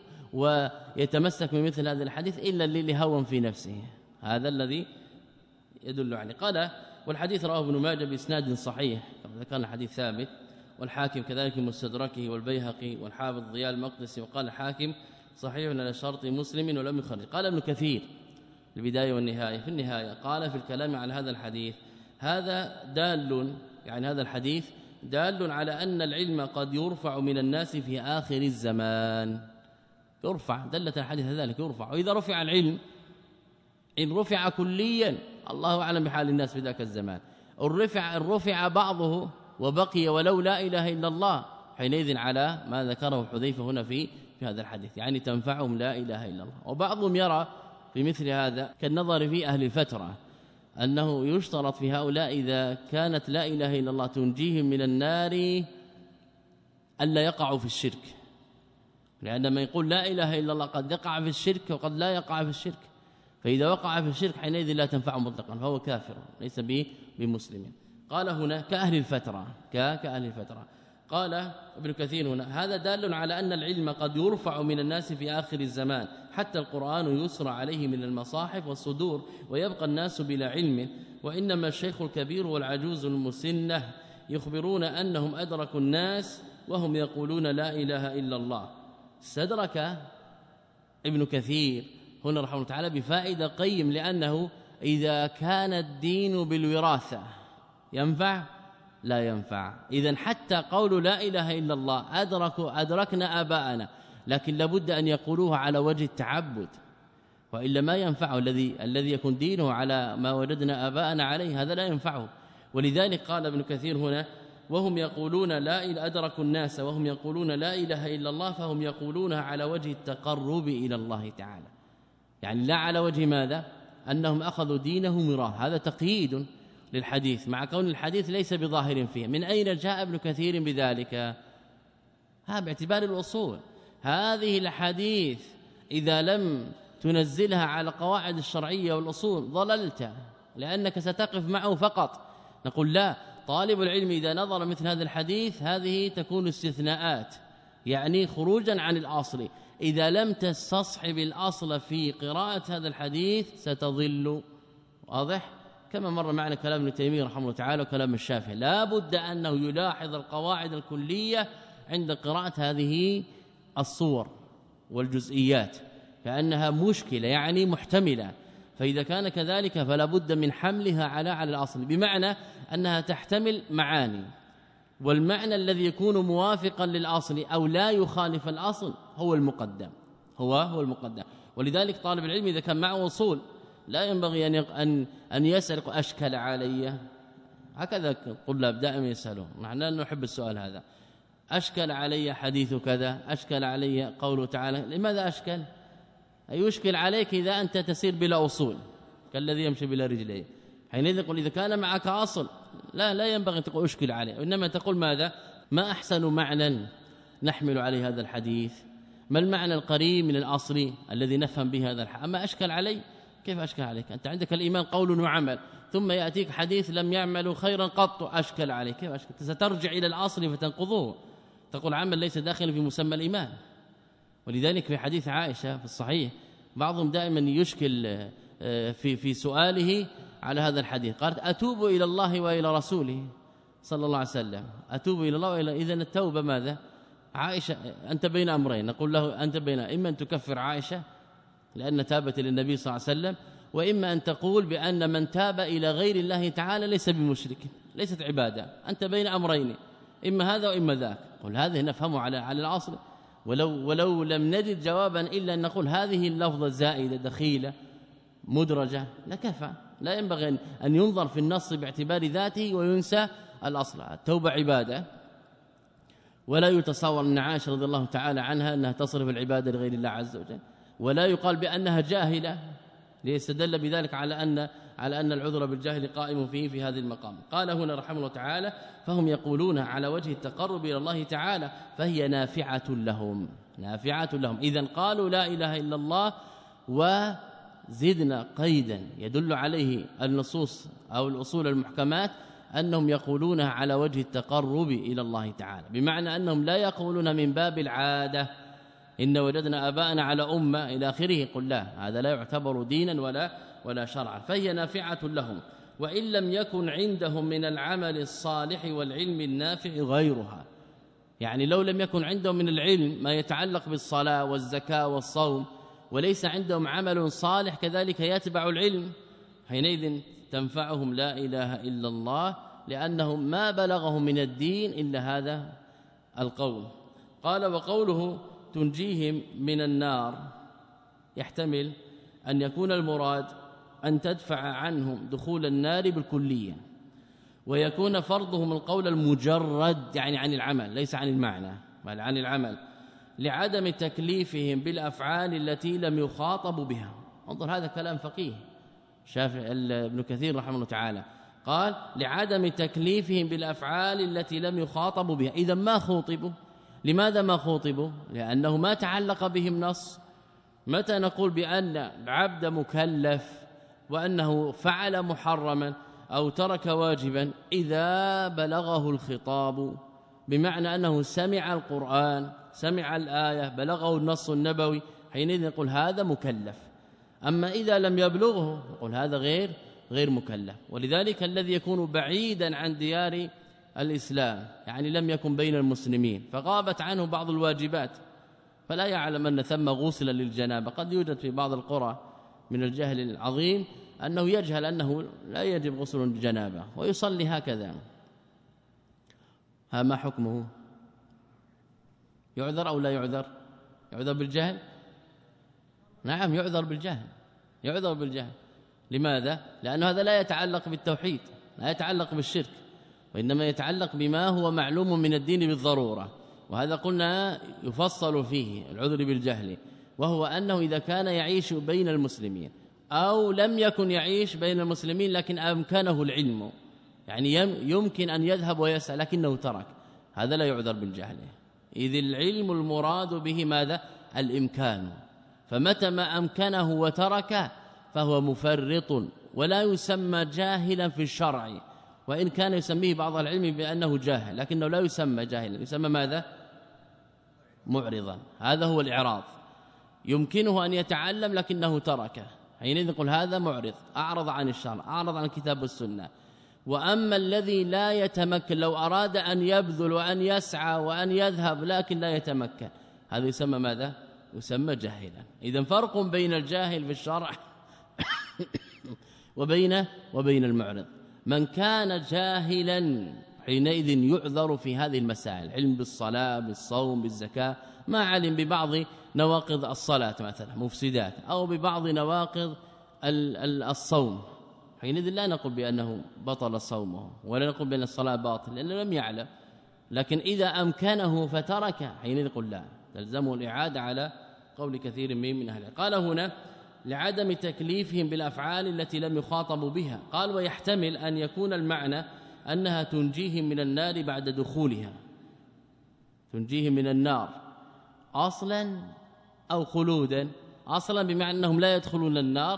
ويتمسك بمثل هذا الحديث إلا اللي هون في نفسه. هذا الذي يدل عليه. قال والحديث رواه ابن ماجه بإسناد صحيح كما ذكرنا، الحديث ثابت، والحاكم كذلك مستدركه والبيهقي والحافظ ضياء المقدسي. وقال الحاكم صحيح على شرط مسلم ولم يخرج. قال ابن كثير البداية والنهاية في النهاية قال في الكلام على هذا الحديث هذا دال، يعني هذا الحديث دال على أن العلم قد يرفع من الناس في آخر الزمان. يرفع، دلت الحديث ذلك يرفع. وإذا رفع العلم إن رفع كليا الله أعلم بحال الناس في ذاك الزمان، الرفع الرفع بعضه وبقي ولو لا إله إلا الله، حينئذ على ما ذكره حذيفة هنا في في هذا الحديث، يعني تنفعهم لا إله إلا الله. وبعضهم يرى في مثل هذا كالنظر في أهل الفترة أنه يشترط في هؤلاء إذا كانت لا إله إلا الله تنجيهم من النار ألا يقعوا في الشرك، لأن من يقول لا إله إلا الله قد يقع في الشرك وقد لا يقع في الشرك، فإذا وقع في الشرك حينئذ لا تنفعه مطلقا فهو كافر ليس بمسلم. قال هنا كأهل الفترة كأهل الفترة. قال ابن كثير هنا هذا دال على أن العلم قد يرفع من الناس في آخر الزمان، حتى القرآن يسرى عليه من المصاحف والصدور ويبقى الناس بلا علم، وإنما الشيخ الكبير والعجوز المسنة يخبرون أنهم أدركوا الناس وهم يقولون لا إله إلا الله. استدرك ابن كثير هنا رحمه الله تعالى بفائدة قيم، لأنه إذا كان الدين بالوراثة ينفع لا ينفع. إذن حتى قول لا إله إلا الله أدركوا أدركنا آباءنا، لكن لابد أن يقولوها على وجه التعبد، وإلا ما ينفعه. الذي الذي يكون دينه على ما وجدنا آباءنا عليه هذا لا ينفعه. ولذلك قال ابن كثير هنا وهم يقولون لا إله أدركوا الناس وهم يقولون لا إله إلا الله، فهم يقولونها على وجه التقرب إلى الله تعالى، يعني لا على وجه ماذا؟ أنهم أخذوا دينهم ميراث. هذا تقييد للحديث مع كون الحديث ليس بظاهر فيه. من أين جاء ابن كثير بذلك؟ ها باعتبار الأصول. هذه الحديث إذا لم تنزلها على قواعد الشرعية والأصول ضللت، لأنك ستقف معه فقط. نقول لا، طالب العلم إذا نظر مثل هذا الحديث هذه تكون استثناءات، يعني خروجا عن الأصل. إذا لم تستصحب الأصل في قراءة هذا الحديث ستضل. واضح؟ كما مر معنا كلام ابن تيمية رحمه الله تعالى وكلام الشافعي، لا بد أنه يلاحظ القواعد الكلية عند قراءة هذه الصور والجزئيات، كأنها مشكلة يعني محتملة. فإذا كان كذلك فلا بد من حملها على على الأصل، بمعنى أنها تحتمل معاني والمعنى الذي يكون موافقا للأصل أو لا يخالف الأصل هو المقدم هو هو المقدم. ولذلك طالب العلم إذا كان معه أصول لا ينبغي أن أن أن يسأل أشكل علي، هكذا الطلاب دائما يسألون، نحن نحب السؤال هذا، أشكل علي حديث كذا، أشكل علي قوله تعالى. لماذا أشكل؟ يشكل عليك إذا أنت تسير بلا أصول كالذي يمشي بلا رجلين، حينئذ يقول إذا كان معك أصل لا لا ينبغي أن تقول أشكل عليه، وإنما تقول ماذا؟ ما أحسن معنى نحمل عليه هذا الحديث، ما المعنى القريب من الأصل الذي نفهم به هذا الحديث. أما أشكل علي، كيف أشكل عليك؟ أنت عندك الإيمان قول وعمل، ثم يأتيك حديث لم يعملوا خيرا قط، أشكل عليك، كيف أشكل؟ سترجع إلى الأصل فتنقضوه، تقول عمل ليس داخل في مسمى الإيمان. ولذلك في حديث عائشة في الصحيح بعضهم دائما يشكل في في سؤاله على هذا الحديث، قالت أتوب إلى الله وإلى رسوله صلى الله عليه وسلم، أتوب إلى الله وإلى، إذن التوبة ماذا؟ عائشة أنت بين أمرين، نقول له أنت بين إما أن تكفر عائشة لأن تابت للنبي صلى الله عليه وسلم، وإما أن تقول بأن من تاب إلى غير الله تعالى ليس بمشرك، ليست عبادة، أنت بين أمرين إما هذا وإما ذاك. قل هذه نفهمه على على الأصل، ولو ولو لم نجد جوابا إلا أن نقول هذه اللفظة زائدة دخيلة مدرجة لكفى، لا ينبغي أن ينظر في النص باعتبار ذاته وينسى الأصل. التوبة عبادة، ولا يتصور أن عائشة رضي الله تعالى عنها أنها تصرف العبادة لغير الله عز وجل، ولا يقال بأنها جاهلة ليستدل بذلك على أن على أن العذر بالجهل قائم فيه في هذا المقام. قال هنا رحمه الله تعالى فهم يقولون على وجه التقرب إلى الله تعالى فهي نافعة لهم، نافعة لهم. إذن قالوا لا إله إلا الله، وزدنا قيدا يدل عليه النصوص أو الأصول المحكمات أنهم يقولونها على وجه التقرب إلى الله تعالى، بمعنى أنهم لا يقولون من باب العادة إن وجدنا آباءنا على أمة إلى آخره، قل لا، هذا لا يعتبر دينا ولا ولا شرعا، فهي نافعة لهم، وإن لم يكن عندهم من العمل الصالح والعلم النافع غيرها. يعني لو لم يكن عندهم من العلم ما يتعلق بالصلاة والزكاة والصوم، وليس عندهم عمل صالح كذلك يتبع العلم، حينئذ تنفعهم لا إله إلا الله، لأنهم ما بلغهم من الدين إلا هذا القول. قال وقوله تنجيهم من النار يحتمل أن يكون المراد أن تدفع عنهم دخول النار بالكلية، ويكون فرضهم القول المجرد يعني عن العمل ليس عن المعنى بل عن العمل، لعدم تكليفهم بالأفعال التي لم يخاطبوا بها. انظر هذا كلام فقيه شافعي ابن كثير رحمه الله تعالى، قال لعدم تكليفهم بالأفعال التي لم يخاطبوا بها. إذا ما خوطبوا، لماذا ما خوطبوا؟ لأنه ما تعلق بهم نص. متى نقول بأن العبد مكلف وأنه فعل محرما أو ترك واجبا؟ إذا بلغه الخطاب، بمعنى أنه سمع القرآن، سمع الآية، بلغه النص النبوي، حينئذ نقول هذا مكلف. أما إذا لم يبلغه نقول هذا غير غير مكلف. ولذلك الذي يكون بعيدا عن ديار الإسلام، يعني لم يكن بين المسلمين فغابت عنه بعض الواجبات، فلا يعلم أن ثم غسل للجنابة. قد يوجد في بعض القرى من الجهل العظيم أنه يجهل أنه لا يجب غسل الجنابة ويصلي هكذا، ها ما حكمه؟ يعذر أو لا يعذر؟ يعذر بالجهل؟ نعم يعذر بالجهل، يعذر بالجهل. لماذا؟ لأن هذا لا يتعلق بالتوحيد، لا يتعلق بالشرك، وإنما يتعلق بما هو معلوم من الدين بالضرورة، وهذا قلنا يفصل فيه العذر بالجهل، وهو أنه إذا كان يعيش بين المسلمين أو لم يكن يعيش بين المسلمين لكن أمكنه العلم، يعني يمكن أن يذهب ويسأل لكنه ترك، هذا لا يعذر بالجهل، إذ العلم المراد به ماذا؟ الإمكان. فمتى ما أمكنه وترك فهو مفرط ولا يسمى جاهلا في الشرع، وإن كان يسميه بعض العلم بأنه جاهل، لكنه لا يسمى جاهلا، يسمى ماذا؟ معرضا. هذا هو الإعراض، يمكنه أن يتعلم لكنه تركه، حينئذ نقول هذا معرض، أعرض عن الشرع، أعرض عن الكتاب والسنة. وأما الذي لا يتمكن، لو أراد أن يبذل وأن يسعى وأن يذهب لكن لا يتمكن، هذا يسمى ماذا؟ يسمى جاهلا. إذن فرق بين الجاهل في الشرع وبين وبين المعرض. من كان جاهلا حينئذ يعذر في هذه المسائل، علم بالصلاة بالصوم بالزكاة، ما علم ببعض نواقض الصلاة مثلا مفسدات أو ببعض نواقض الصوم، حينئذ لا نقول بأنه بطل صومه ولا نقول بأن الصلاة باطل لأنه لم يعلم. لكن إذا أمكنه فترك حينئذ قل لا، تلزمه الإعادة على قول كثير من أهل. قال هنا لعدم تكليفهم بالأفعال التي لم يخاطبوا بها. قال ويحتمل أن يكون المعنى أنها تنجيهم من النار بعد دخولها، تنجيهم من النار أصلا أو خلودا. أصلا بمعنى أنهم لا يدخلون النار،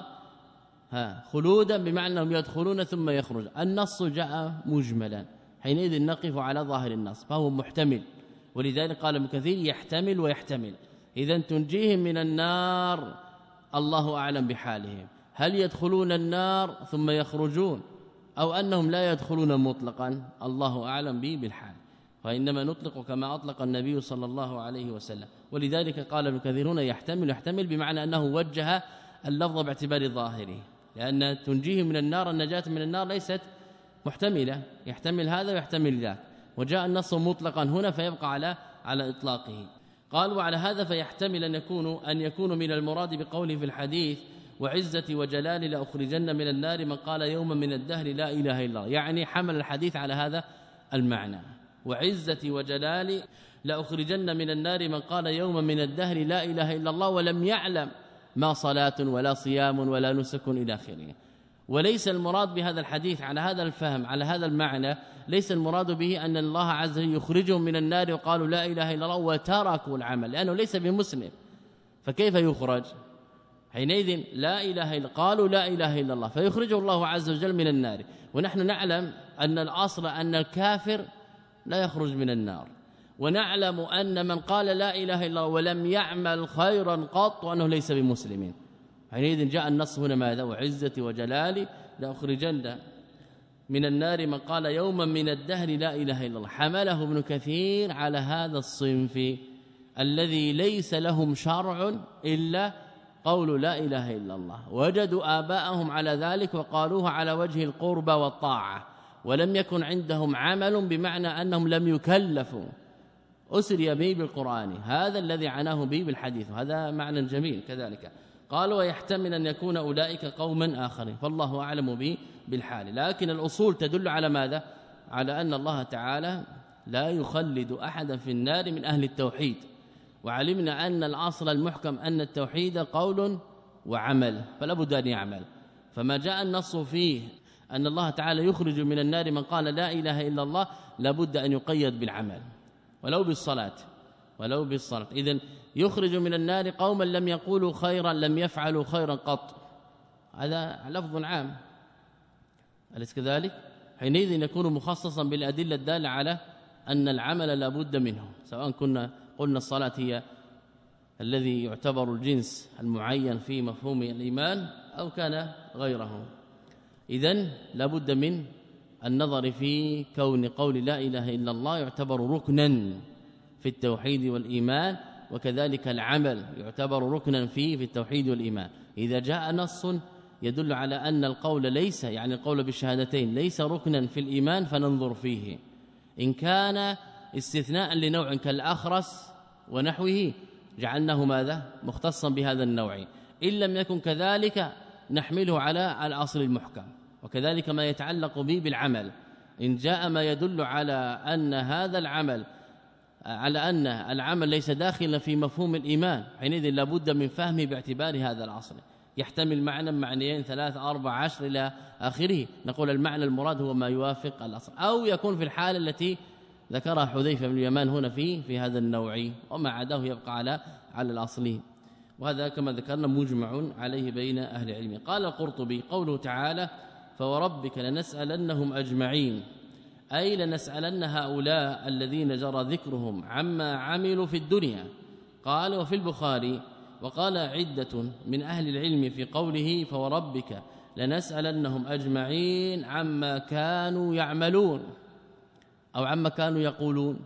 ها خلودا بمعنى أنهم يدخلون ثم يخرج. النص جاء مجملا، حينئذ نقف على ظاهر النص فهو محتمل، ولذلك قال ابن كثير يحتمل ويحتمل. إذا تنجيهم من النار الله أعلم بحالهم، هل يدخلون النار ثم يخرجون أو أنهم لا يدخلون مطلقا الله أعلم به بالحال، وإنما نطلق كما أطلق النبي صلى الله عليه وسلم. ولذلك قال ابن كثير هنا يحتمل يحتمل بمعنى أنه وجه اللفظ باعتبار ظاهره، لأن تنجيهم من النار النجاة من النار ليست محتملة، يحتمل هذا ويحتمل ذاك، وجاء النص مطلقا هنا فيبقى على على إطلاقه. قال وعلى هذا فيحتمل أن يكون أن يكون من المراد بقوله في الحديث وعزتي وجلالي لأخرجن من النار من قال يوما من الدهر لا إله إلا الله، يعني حمل الحديث على هذا المعنى، وعزتي وجلالي لأخرجن من النار من قال يوما من الدهر لا إله إلا الله ولم يعلم ما صلاة ولا صيام ولا نسك إلى آخره. وليس المراد بهذا الحديث على هذا الفهم على هذا المعنى، ليس المراد به أن الله عز وجل يخرجهم من النار وقالوا لا إله إلا الله وتركوا العمل، لأنه ليس بمسلم فكيف يخرج؟ حينئذ لا إله إلا قالوا لا إله إلا الله فيخرجه الله عز وجل من النار. ونحن نعلم أن الأصل أن الكافر لا يخرج من النار، ونعلم أن من قال لا إله إلا الله ولم يعمل خيرا قط وأنه ليس بمسلم. حينئذ جاء النص هنا ماذا؟ وعزتي وجلالي لأخرجن من النار من قال يوما من الدهر لا إله إلا الله. حمله ابن كثير على هذا الصنف الذي ليس لهم شرع إلا قول لا إله إلا الله، وجدوا آباءهم على ذلك وقالوها على وجه القربى والطاعة، ولم يكن عندهم عمل بمعنى أنهم لم يكلفوا، أسري به بالقرآن، هذا الذي عناه به بالحديث، هذا معنى جميل كذلك. قال ويحتمل أن يكون أولئك قوما آخرين فالله أعلم به بالحال. لكن الأصول تدل على ماذا؟ على أن الله تعالى لا يخلد أحدا في النار من أهل التوحيد، وعلمنا أن الأصل المحكم أن التوحيد قول وعمل فلا بد أن يعمل. فما جاء النص فيه أن الله تعالى يخرج من النار من قال لا إله إلا الله لابد أن يقيد بالعمل ولو بالصلاة ولو بالصلاة. إذن يخرج من النار قوما لم يقولوا خيرا لم يفعلوا خيرا قط، هذا لفظ عام أليس كذلك؟ حينئذ يكون مخصصا بالأدلة الدالة على أن العمل لا بد منه، سواء كنا قلنا الصلاة هي الذي يعتبر الجنس المعين في مفهوم الإيمان أو كان غيره. إذن لا بد من النظر في كون قول لا إله إلا الله يعتبر ركنا في التوحيد والإيمان، وكذلك العمل يعتبر ركنا فيه في التوحيد والإيمان. إذا جاء نص يدل على أن القول ليس يعني القول بالشهادتين ليس ركنا في الإيمان فننظر فيه، إن كان استثناء لنوع كالأخرس ونحوه جعلناه ماذا؟ مختصا بهذا النوع، إن لم يكن كذلك نحمله على الأصل المحكم. وكذلك ما يتعلق به بالعمل، إن جاء ما يدل على أن هذا العمل على أن العمل ليس داخلا في مفهوم الإيمان حينئذ لابد من فهمه باعتبار هذا الأصل، يحتمل معنى معنيين ثلاثة أربعة عشر إلى آخره، نقول المعنى المراد هو ما يوافق الأصل، أو يكون في الحالة التي ذكرها حذيفة بن اليمان هنا في في هذا النوع، وما عداه يبقى على على الأصل. وهذا كما ذكرنا مجمع عليه بين أهل العلم. قال القرطبي قوله تعالى فوربك لنسألنهم أجمعين، أي لنسألن هؤلاء الذين جرى ذكرهم عما عملوا في الدنيا. قال وفي البخاري وقال عدة من أهل العلم في قوله فوربك لنسألنهم أجمعين عما كانوا يعملون أو عما كانوا يقولون،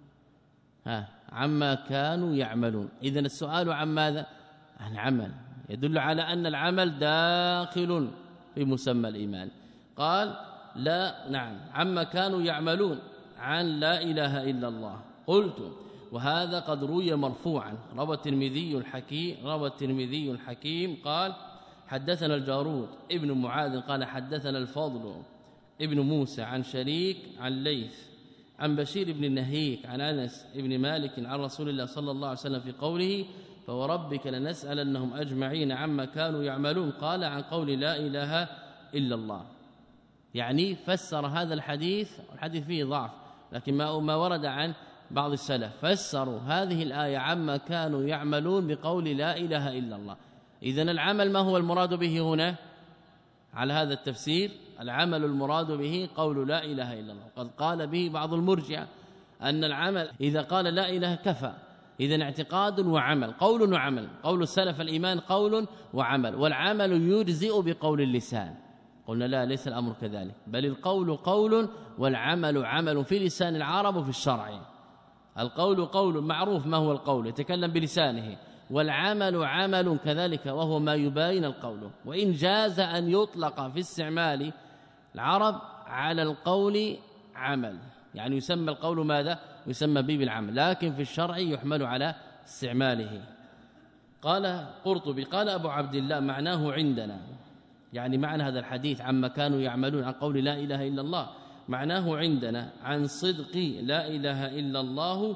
ها عما كانوا يعملون. إذن السؤال عن ماذا؟ عن عمل، يدل على أن العمل داخل في مسمى الإيمان. قال لا نعم عما كانوا يعملون عن لا إله إلا الله. قلت وهذا قد روي مرفوعا. روى الترمذي الحكيم روى الترمذي الحكيم قال حدثنا الجارود ابن معاذ قال حدثنا الفضل ابن موسى عن شريك عن ليث عن بشير بن النهيك عن أنس بن مالك عن رسول الله صلى الله عليه وسلم في قوله فوربك لنسألنهم أجمعين عما كانوا يعملون قال عن قول لا إله إلا الله. يعني فسر هذا الحديث، الحديث فيه ضعف لكن ما ما ورد عن بعض السلف فسروا هذه الآية عما كانوا يعملون بقول لا إله إلا الله. إذن العمل ما هو المراد به هنا على هذا التفسير؟ العمل المراد به قول لا إله إلا الله. قد قال به بعض المرجئة أن العمل إذا قال لا إله كفى. إذن اعتقاد وعمل، قول وعمل. قول السلف الإيمان قول وعمل، والعمل يجزئ بقول اللسان. قلنا لا ليس الأمر كذلك، بل القول قول والعمل عمل في لسان العرب وفي الشرع. القول قول معروف ما هو القول يتكلم بلسانه، والعمل عمل كذلك وهو ما يباين القول. وإن جاز أن يطلق في استعمال العرب على القول عمل، يعني يسمى القول ماذا؟ يسمى به بالعمل، لكن في الشرع يحمل على استعماله. قال قرطبي قال أبو عبد الله معناه عندنا، يعني معنى هذا الحديث عما كانوا يعملون عن قول لا إله إلا الله معناه عندنا عن صدق لا إله إلا الله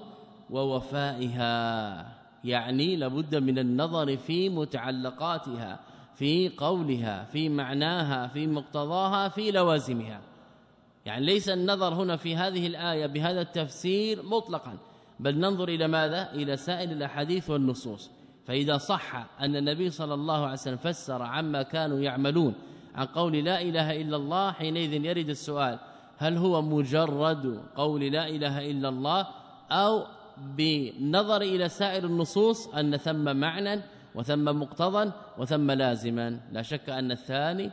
ووفائها، يعني لابد من النظر في متعلقاتها، في قولها، في معناها، في مقتضاها، في لوازمها. يعني ليس النظر هنا في هذه الآية بهذا التفسير مطلقا، بل ننظر إلى ماذا؟ إلى سائر الأحاديث والنصوص. فإذا صح أن النبي صلى الله عليه وسلم فسر عما كانوا يعملون عن قول لا إله إلا الله، حينئذ يرد السؤال هل هو مجرد قول لا إله إلا الله، أو بنظر إلى سائر النصوص أن ثم معنى وثم مقتضى وثم لازما؟ لا شك أن الثاني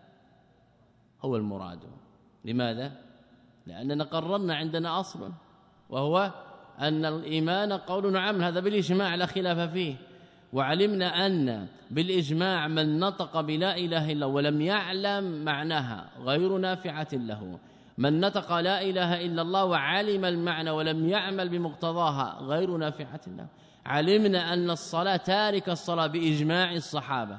هو المراد. لماذا؟ لأننا قررنا عندنا أصل وهو أن الإيمان قول وعمل، هذا بالإجماع لا خلاف فيه. وعلمنا أن بالإجماع من نطق بلا إله إلا ولم يعلم معناها غير نافعة له، من نطق لا إله إلا الله وعلم المعنى ولم يعمل بمقتضاها غير نافعة له. علمنا أن الصلاة تارك الصلاة بإجماع الصحابة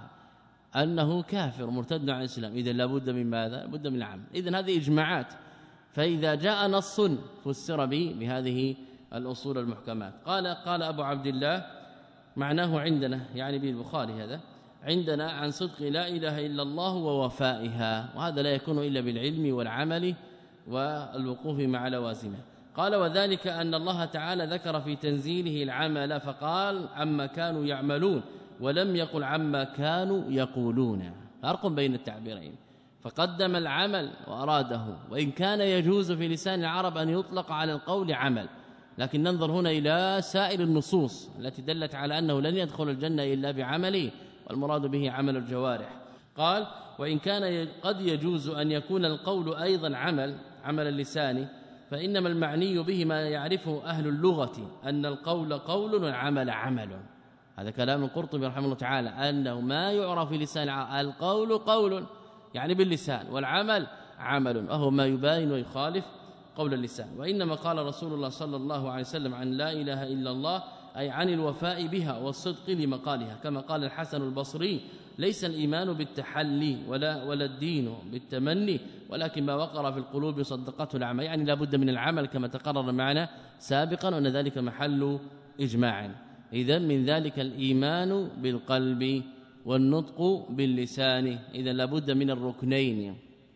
أنه كافر مرتد عن الإسلام، إذن لابد من ماذا؟ لابد من العمل. إذن هذه إجماعات، فإذا جاء نص فسر به بهذه الأصول المحكمات. قال قال أبو عبد الله معناه عندنا، يعني به البخاري هذا، عندنا عن صدق لا إله إلا الله ووفائها، وهذا لا يكون إلا بالعلم والعمل والوقوف مع لوازمه. قال وذلك أن الله تعالى ذكر في تنزيله العمل فقال عما كانوا يعملون، ولم يقل عما كانوا يقولون. فرق بين التعبيرين، فقدم العمل وأراده، وإن كان يجوز في لسان العرب أن يطلق على القول عمل، لكن ننظر هنا إلى سائر النصوص التي دلت على أنه لن يدخل الجنة إلا بعمله، والمراد به عمل الجوارح. قال وإن كان قد يجوز أن يكون القول أيضا عمل عمل اللسان، فإنما المعني به ما يعرفه أهل اللغة أن القول قول والعمل عمل. هذا كلام القرطبي رحمه الله تعالى، أنه ما يعرف في لسان القول قول يعني باللسان، والعمل عمل، وهو ما يباين ويخالف قول اللسان. وإنما قال رسول الله صلى الله عليه وسلم عن لا إله إلا الله أي عن الوفاء بها والصدق لمقالها، كما قال الحسن البصري ليس الإيمان بالتحلي ولا ولا الدين بالتمني، ولكن ما وقر في القلوب صدقته الأعمال، يعني لا بد من العمل كما تقرر معنا سابقا، وأن ذلك محل إجماع. إذن من ذلك الإيمان بالقلب والنطق باللسان، إذن لا بد من الركنين،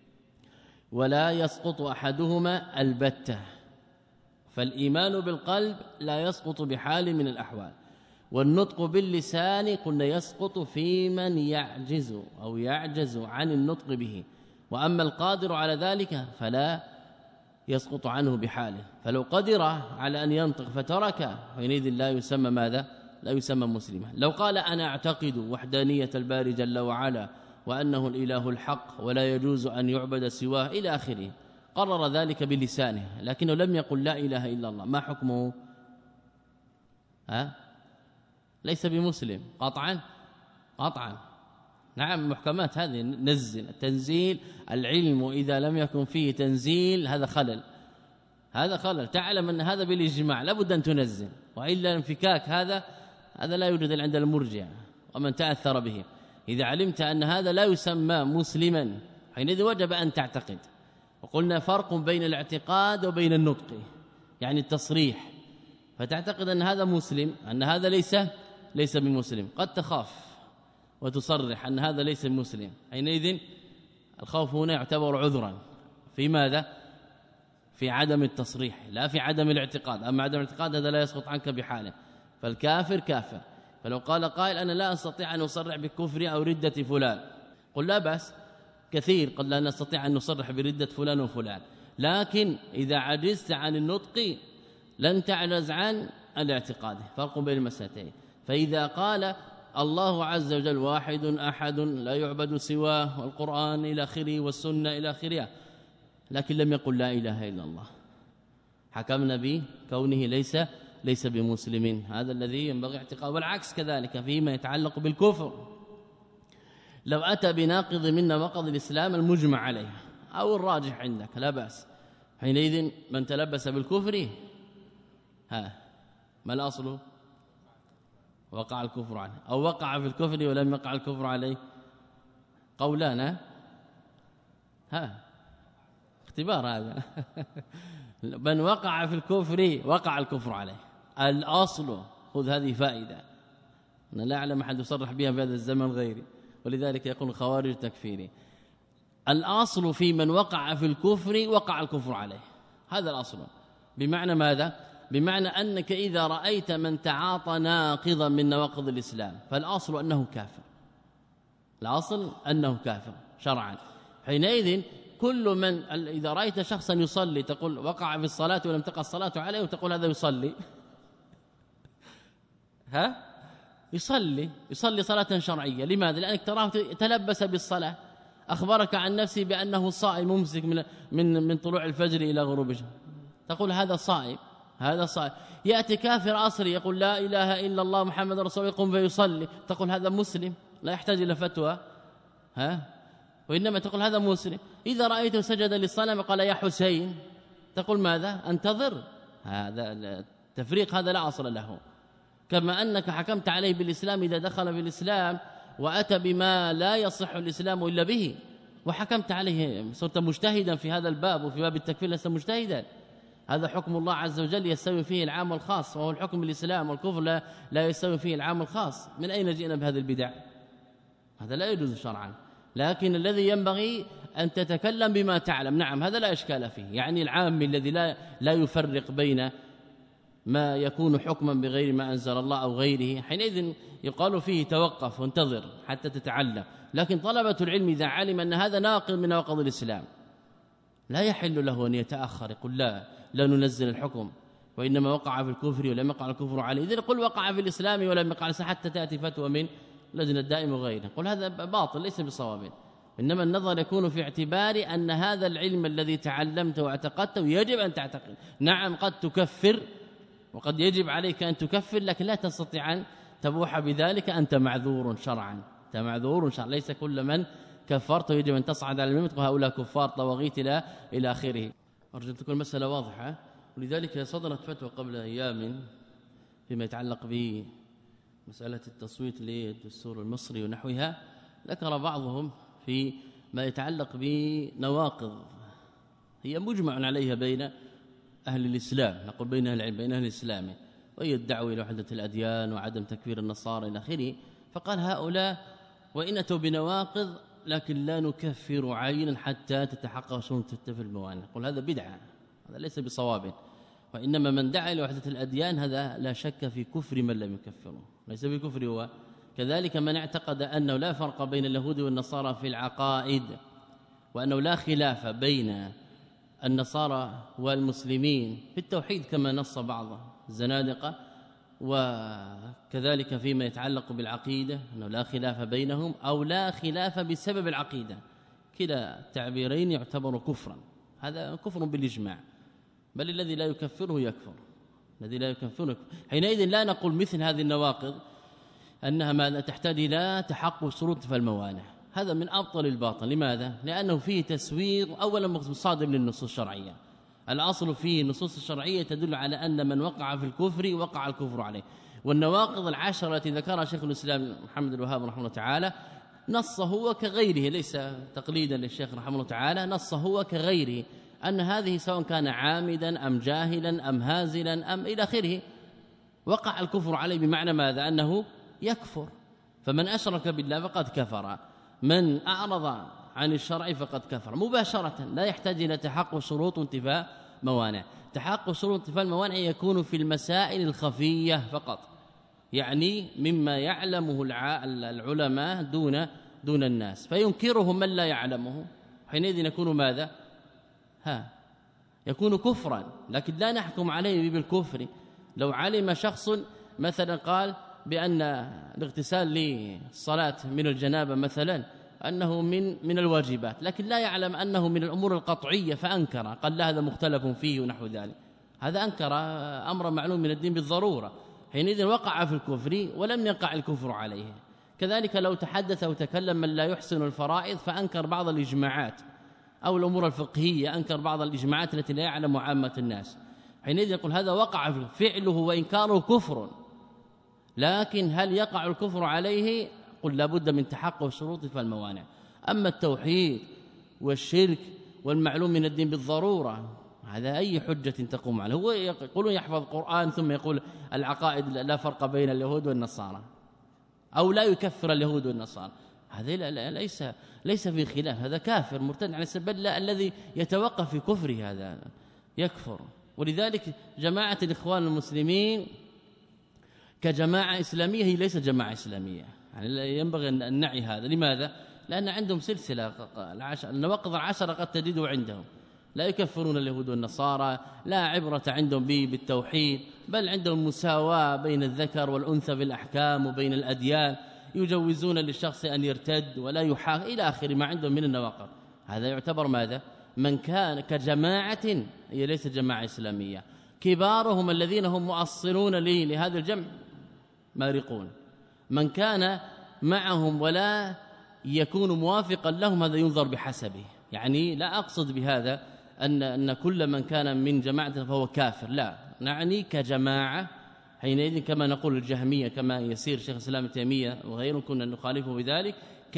ولا يسقط أحدهما البتة. فالإيمان بالقلب لا يسقط بحال من الأحوال، والنطق باللسان قلنا يسقط في من يعجز أو يعجز عن النطق به، وأما القادر على ذلك فلا يسقط عنه بحاله. فلو قدر على أن ينطق فترك حينئذ لا يسمى ماذا؟ لا يسمى مسلما. لو قال أنا أعتقد وحدانية الباري جل وعلا وأنه الإله الحق ولا يجوز أن يعبد سواه إلى آخره، قرر ذلك بلسانه لكنه لم يقل لا إله إلا الله، ما حكمه؟ ها؟ ليس بمسلم قطعا قطعا نعم محكمات هذه نزل التنزيل العلم إذا لم يكن فيه تنزيل هذا خلل هذا خلل تعلم أن هذا بالإجماع لابد أن تنزل وإلا انفكاك هذا هذا لا يوجد عند المرجع ومن تأثر به. إذا علمت أن هذا لا يسمى مسلما حينئذ وجب أن تعتقد. وقلنا فرق بين الاعتقاد وبين النطق يعني التصريح، فتعتقد أن هذا مسلم أن هذا ليس ليس بمسلم، قد تخاف وتصرح أن هذا ليس مسلم، حينئذ الخوف هنا يعتبر عذرا في ماذا؟ في عدم التصريح لا في عدم الاعتقاد. أما عدم الاعتقاد هذا لا يسقط عنك بحاله، فالكافر كافر. فلو قال قائل أنا لا أستطيع أن أصرح بكفر أو ردة فلان، قل لا بأس، كثير قد لا نستطيع أن نصرح بردة فلان وفلان، لكن إذا عجزت عن النطق لن تعجز عن الاعتقاد. فرق بين المسألتين. فإذا قال الله عز وجل واحد أحد لا يعبد سواه والقرآن إلى آخره والسنة إلى آخره، لكن لم يقل لا إله إلا الله، حكمنا به كونه ليس ليس بمسلم. هذا الذي ينبغي اعتقاده. والعكس كذلك فيما يتعلق بالكفر، لو أتى بناقض من نواقض الإسلام المجمع عليه أو الراجح عندك لا بأس، حينئذ من تلبس بالكفر ها ما الأصل؟ وقع الكفر عليه، أو وقع في الكفر ولم يقع الكفر عليه. قولان ها اختبار هذا من وقع في الكفر وقع الكفر عليه. الأصل خذ هذه فائدة أنا لا أعلم أحد يصرح بها في هذا الزمن غيري، ولذلك يقول الخوارج تكفيري. الأصل في من وقع في الكفر وقع الكفر عليه، هذا الأصل. بمعنى ماذا؟ بمعنى أنك إذا رأيت من تعاطى ناقضا من نواقض الإسلام فالأصل أنه كافر، الأصل أنه كافر شرعا. حينئذ كل من إذا رأيت شخصا يصلي تقول وقع في الصلاة ولم تقع الصلاة عليه وتقول هذا يصلي ها يصلي يصلي صلاة شرعية. لماذا؟ لأنك تراه تلبس بالصلاة، أخبرك عن نفسه بأنه صائم ممسك من من من طلوع الفجر إلى غروب الشمس، تقول هذا صائم هذا صائم. يأتي كافر أصري يقول لا إله إلا الله محمد رسول الله يقوم فيصلي، تقول هذا مسلم لا يحتاج إلى فتوى ها، وإنما تقول هذا مسلم. إذا رأيته سجد للصلاة وقال يا حسين تقول ماذا؟ انتظر. هذا التفريق هذا لا أصل له. كما أنك حكمت عليه بالإسلام إذا دخل في الإسلام وأتى بما لا يصح الإسلام إلا به وحكمت عليه، صرت مجتهدا في هذا الباب، وفي باب التكفير لست مجتهدا. هذا حكم الله عز وجل يستوي فيه العام والخاص، وهو الحكم بالإسلام، والكفر لا, لا يستوي فيه العام والخاص. من أين جئنا بهذه البدع؟ هذا لا يجوز شرعا. لكن الذي ينبغي أن تتكلم بما تعلم. نعم هذا لا إشكال فيه، يعني العام الذي لا, لا يفرق بين ما يكون حكما بغير ما أنزل الله أو غيره، حينئذ يقال فيه توقف وانتظر حتى تتعلم. لكن طلبة العلم إذا علم أن هذا ناقض من نواقض الإسلام لا يحل له أن يتأخر يقول لا لا ننزل الحكم، وإنما وقع في الكفر ولم يقع الكفر عليه. إذن قل وقع في الإسلام ولم يقع حتى تأتي فتوى من لجنة الدائم وغيره، قل هذا باطل ليس بصواب. إنما النظر يكون في اعتبار أن هذا العلم الذي تعلمته واعتقدته يجب أن تعتقد. نعم قد تكفر وقد يجب عليك أن تكفر، لكن لا تستطيع أن تبوح بذلك، أنت معذور شرعا، أنت معذور شرعا. ليس كل من كفرته يجب أن تصعد على المنبر وهؤلاء كفار طواغيت إلى إلى آخره. أرجو أن تكون المسألة واضحة. ولذلك صدرت فتوى قبل أيام فيما يتعلق بمسألة التصويت للدستور المصري ونحوها. ذكر بعضهم في ما يتعلق بنواقض هي مجمع عليها بين أهل الإسلام، نقول بين أهل العلم بين أهل الإسلام، وهي الدعوة إلى وحدة الأديان وعدم تكفير النصارى إلى آخره. فقال هؤلاء وإن أتوا بنواقض لكن لا نكفر عينا حتى تتحقق شروط تتفق الموانع. قل هذا بدعة، هذا ليس بصواب. وإنما من دعا إلى وحدة الأديان هذا لا شك في كفر من لم يكفره، ليس بكفر هو. كذلك من اعتقد أنه لا فرق بين اليهود والنصارى في العقائد، وأنه لا خلاف بين النصارى والمسلمين في التوحيد كما نص بعض الزنادقة، وكذلك فيما يتعلق بالعقيدة أنه لا خلاف بينهم أو لا خلاف بسبب العقيدة، كلا التعبيرين يعتبر كفرا. هذا كفر بالإجماع، بل الذي لا يكفره يكفر، الذي لا يكفره. حينئذ لا نقول مثل هذه النواقض أنها ما تحتاج إلى تحقق شروط فالموانع. هذا من أبطل الباطل. لماذا؟ لأنه فيه تسوير أولا مصادم للنصوص الشرعية. الأصل فيه النصوص الشرعية تدل على أن من وقع في الكفر وقع الكفر عليه. والنواقض العشرة التي ذكرها شيخ الإسلام محمد الوهاب رحمه الله تعالى نص هو كغيره، ليس تقليدا للشيخ رحمه الله تعالى، نص هو كغيره أن هذه سواء كان عامدا أم جاهلا أم هازلا أم إلى آخره وقع الكفر عليه. بمعنى ماذا؟ أنه يكفر. فمن أشرك بالله فقد كفر، من أعرض عن الشرع فقد كفر مباشرة، لا يحتاج إلى تحقق شروط وانتفاء موانع. تحقق شروط وانتفاء الموانع يكون في المسائل الخفية فقط، يعني مما يعلمه العلماء دون دون الناس، فينكره من لا يعلمه، حينئذ يكون ماذا؟ ها يكون كفرا، لكن لا نحكم عليه بالكفر. لو علم شخص مثلا قال بأن الاغتسال للصلاة من الجنابة مثلا أنه من من الواجبات، لكن لا يعلم أنه من الأمور القطعية فأنكر، قال لا هذا مختلف فيه ونحو ذلك، هذا أنكر أمر معلوم من الدين بالضرورة، حينئذ وقع في الكفر ولم يقع الكفر عليه. كذلك لو تحدث وتكلم من لا يحسن الفرائض فأنكر بعض الإجماعات أو الأمور الفقهية، أنكر بعض الإجماعات التي لا يعلم عامة الناس، حينئذ يقول هذا وقع في فعله وإنكاره كفر، لكن هل يقع الكفر عليه؟ قل لابد من تحقق الشروط فالموانع. أما التوحيد والشرك والمعلوم من الدين بالضرورة هذا أي حجة تقوم عليه؟ هو يقولون يحفظ القرآن ثم يقول العقائد لا فرق بين اليهود والنصارى أو لا يكفر اليهود والنصارى، هذا ليس ليس في خلاف، هذا كافر مرتد عن السبيل، الذي يتوقف في كفره هذا يكفر. ولذلك جماعة الإخوان المسلمين كجماعة إسلامية هي ليست جماعة إسلامية، يعني ينبغي أن نعي هذا. لماذا؟ لأن عندهم سلسلة النواقض العشرة قد تجده عندهم، لا يكفرون اليهود والنصارى، لا عبرة عندهم به بالتوحيد، بل عندهم مساواة بين الذكر والأنثى في الأحكام وبين الأديان، يجوزون للشخص أن يرتد ولا يحاق إلى آخر ما عندهم من النواقض. هذا يعتبر ماذا؟ من كان كجماعة هي ليست جماعة إسلامية. كبارهم الذين هم مؤصلون لهذا الجمع مارقون، من كان معهم ولا يكون موافقا لهم هذا ينظر بحسبه. يعني لا أقصد بهذا أن أن كل من كان من جماعة فهو كافر، لا، نعني كجماعة. حينئذ كما نقول الجهمية كما يسير شيخ الإسلام ابن تيمية وغيره كنا نخالفه بذلك،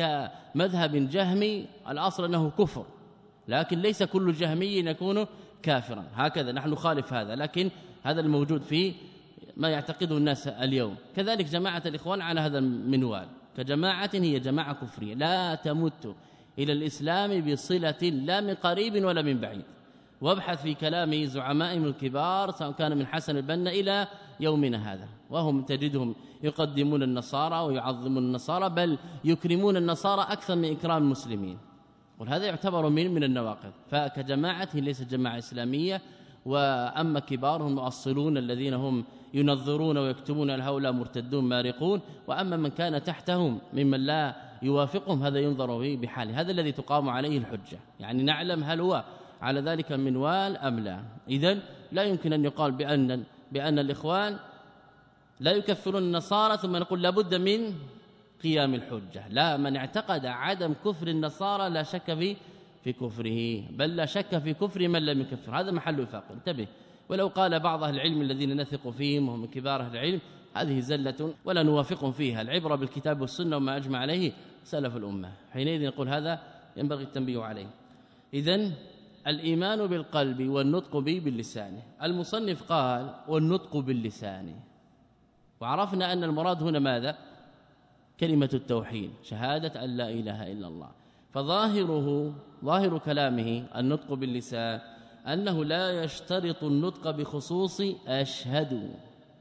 كمذهب جهمي الأصل أنه كفر، لكن ليس كل جهمي يكون كافرا، هكذا نحن نخالف هذا، لكن هذا الموجود في ما يعتقده الناس اليوم. كذلك جماعة الإخوان على هذا المنوال، كجماعة هي جماعة كفرية لا تمت إلى الإسلام بصلة لا من قريب ولا من بعيد. وابحث في كلام زعمائهم الكبار سواء كان من حسن البنا إلى يومنا هذا، وهم تجدهم يقدمون النصارى ويعظمون النصارى، بل يكرمون النصارى أكثر من إكرام المسلمين، وهذا يعتبر من من النواقض. فكجماعة ليست جماعة إسلامية. وأما كبارهم مؤصلون الذين هم ينظرون ويكتبون الهؤلاء مرتدون مارقون، وأما من كان تحتهم ممن لا يوافقهم هذا ينظر به بحاله، هذا الذي تقام عليه الحجة، يعني نعلم هل هو على ذلك المنوال أم لا. إذن لا يمكن أن يقال بأن بأن الإخوان لا يكفرون النصارى ثم نقول لابد من قيام الحجة، لا، من اعتقد عدم كفر النصارى لا شك في في كفره، بل لا شك في كفر من لم يكفر، هذا محل وفاق، انتبه. ولو قال بعض اهل العلم الذين نثق فيهم وهم كبار اهل العلم هذه زلة ولا نوافقهم فيها، العبرة بالكتاب والسنة وما أجمع عليه سلف الأمة، حينئذ نقول هذا ينبغي التنبيه عليه. إذن الإيمان بالقلب والنطق به باللسان. المصنف قال والنطق باللسان، وعرفنا أن المراد هنا ماذا؟ كلمة التوحيد، شهادة أن لا إله إلا الله. فظاهره ظاهر كلامه النطق باللسان أنه لا يشترط النطق بخصوص أشهد،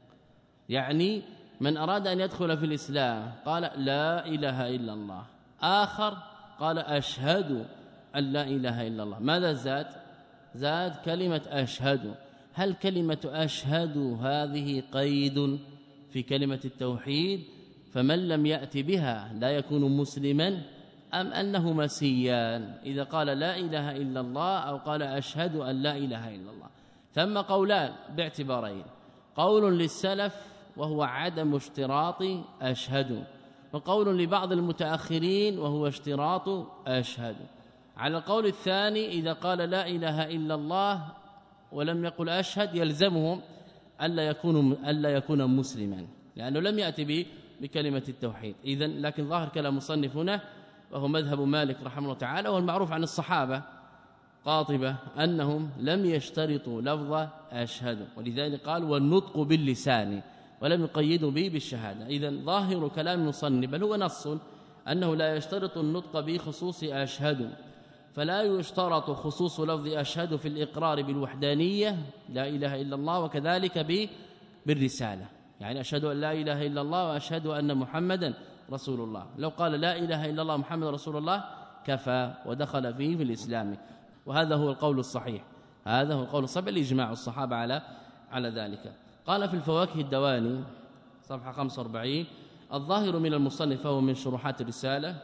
يعني من أراد أن يدخل في الإسلام قال لا إله إلا الله، آخر قال أشهد أن لا إله إلا الله، ماذا زاد؟ زاد كلمة أشهد. هل كلمة أشهد هذه قيد في كلمة التوحيد فمن لم يأتي بها لا يكون مسلما، أم أنه مسيان إذا قال لا إله إلا الله أو قال أشهد أن لا إله إلا الله؟ ثم قولان باعتبارين، قول للسلف وهو عدم اشتراط أشهد، وقول لبعض المتأخرين وهو اشتراط أشهد. على القول الثاني إذا قال لا إله إلا الله ولم يقل أشهد يلزمهم ألا يكون ألا يكون مسلما، لأنه لم يأتي به بكلمة التوحيد. إذن لكن ظاهر كلام مصنف هنا وهو مذهب مالك رحمه الله تعالى، والمعروف عن الصحابة قاطبة أنهم لم يشترطوا لفظ أشهد، ولذلك قال والنطق باللسان ولم يقيدوا به بالشهادة. إذن ظاهر كلام المصنف بل هو نص أنه لا يشترط النطق بخصوص أشهد، فلا يشترط خصوص لفظ أشهد في الإقرار بالوحدانية لا إله إلا الله، وكذلك بالرسالة، يعني أشهد أن لا إله إلا الله وأشهد أن محمدا رسول الله. لو قال لا إله إلا الله محمد رسول الله كفى ودخل فيه في الإسلام، وهذا هو القول الصحيح، هذا هو القول الصحيح الإجماع الصحابة على على ذلك. قال في الفواكه الدواني صفحة خمسة وأربعين الظاهر من المصنف فهو من شروحات الرسالة،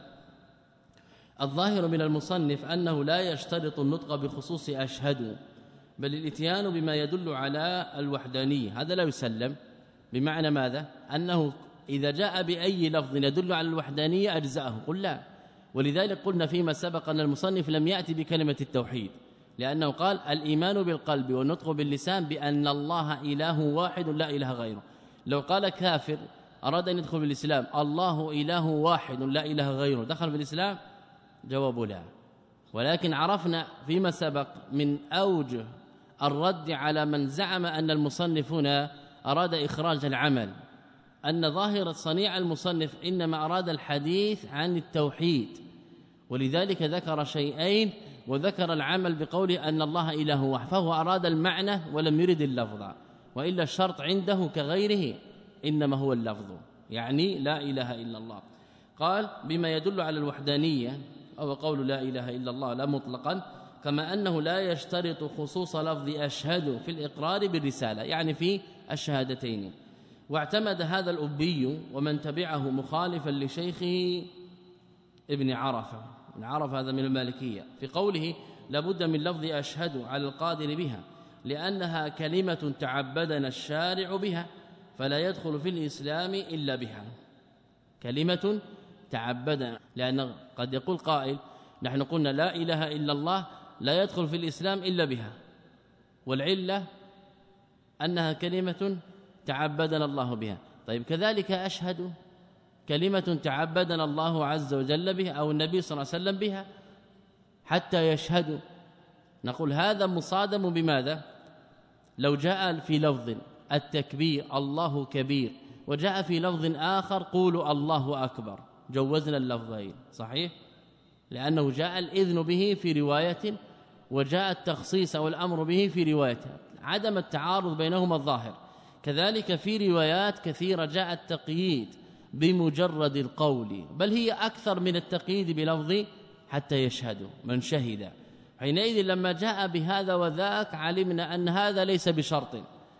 الظاهر من المصنف أنه لا يشترط النطق بخصوص أشهد، بل الاتيان بما يدل على الوحدانية، هذا لا يسلم. بمعنى ماذا؟ أنه إذا جاء بأي لفظ يدل على الوحدانية أجزأه، قل لا. ولذلك قلنا فيما سبق أن المصنف لم يأتي بكلمة التوحيد، لأنه قال الإيمان بالقلب والنطق باللسان بأن الله إله واحد لا إله غيره. لو قال كافر أراد أن يدخل بالإسلام الله إله واحد لا إله غيره دخل بالإسلام؟ جواب لا. ولكن عرفنا فيما سبق من أوجه الرد على من زعم أن المصنف هنا أراد إخراج العمل أن ظاهرة صنيع المصنف إنما أراد الحديث عن التوحيد، ولذلك ذكر شيئين وذكر العمل بقوله أن الله إله واحد، فهو أراد المعنى ولم يرد اللفظ، وإلا الشرط عنده كغيره إنما هو اللفظ، يعني لا إله إلا الله. قال بما يدل على الوحدانية أو قول لا إله إلا الله لا مطلقا، كما أنه لا يشترط خصوص لفظ أشهد في الإقرار بالرسالة، يعني في الشهادتين. واعتمد هذا الأبي ومن تبعه مخالفا لشيخه ابن عرفة، ابن عرفة هذا من المالكية، في قوله لابد من لفظ أشهد على القادر بها لأنها كلمة تعبدنا الشارع بها فلا يدخل في الإسلام إلا بها. كلمة تعبدنا، لأن قد يقول قائل نحن قلنا لا إله إلا الله لا يدخل في الإسلام إلا بها، والعلة أنها كلمة تعبدنا الله بها. طيب كذلك أشهد كلمة تعبدنا الله عز وجل بها أو النبي صلى الله عليه وسلم بها حتى يشهدوا، نقول هذا مصادم بماذا؟ لو جاء في لفظ التكبير الله كبير وجاء في لفظ آخر قولوا الله أكبر جوزنا اللفظين، صحيح؟ لأنه جاء الإذن به في رواية وجاء التخصيص والأمر به في رواية، عدم التعارض بينهما الظاهر. كذلك في روايات كثيرة جاء التقييد بمجرد القول، بل هي أكثر من التقييد بلفظ حتى يشهدوا من شهد. حينئذ لما جاء بهذا وذاك علمنا أن هذا ليس بشرط،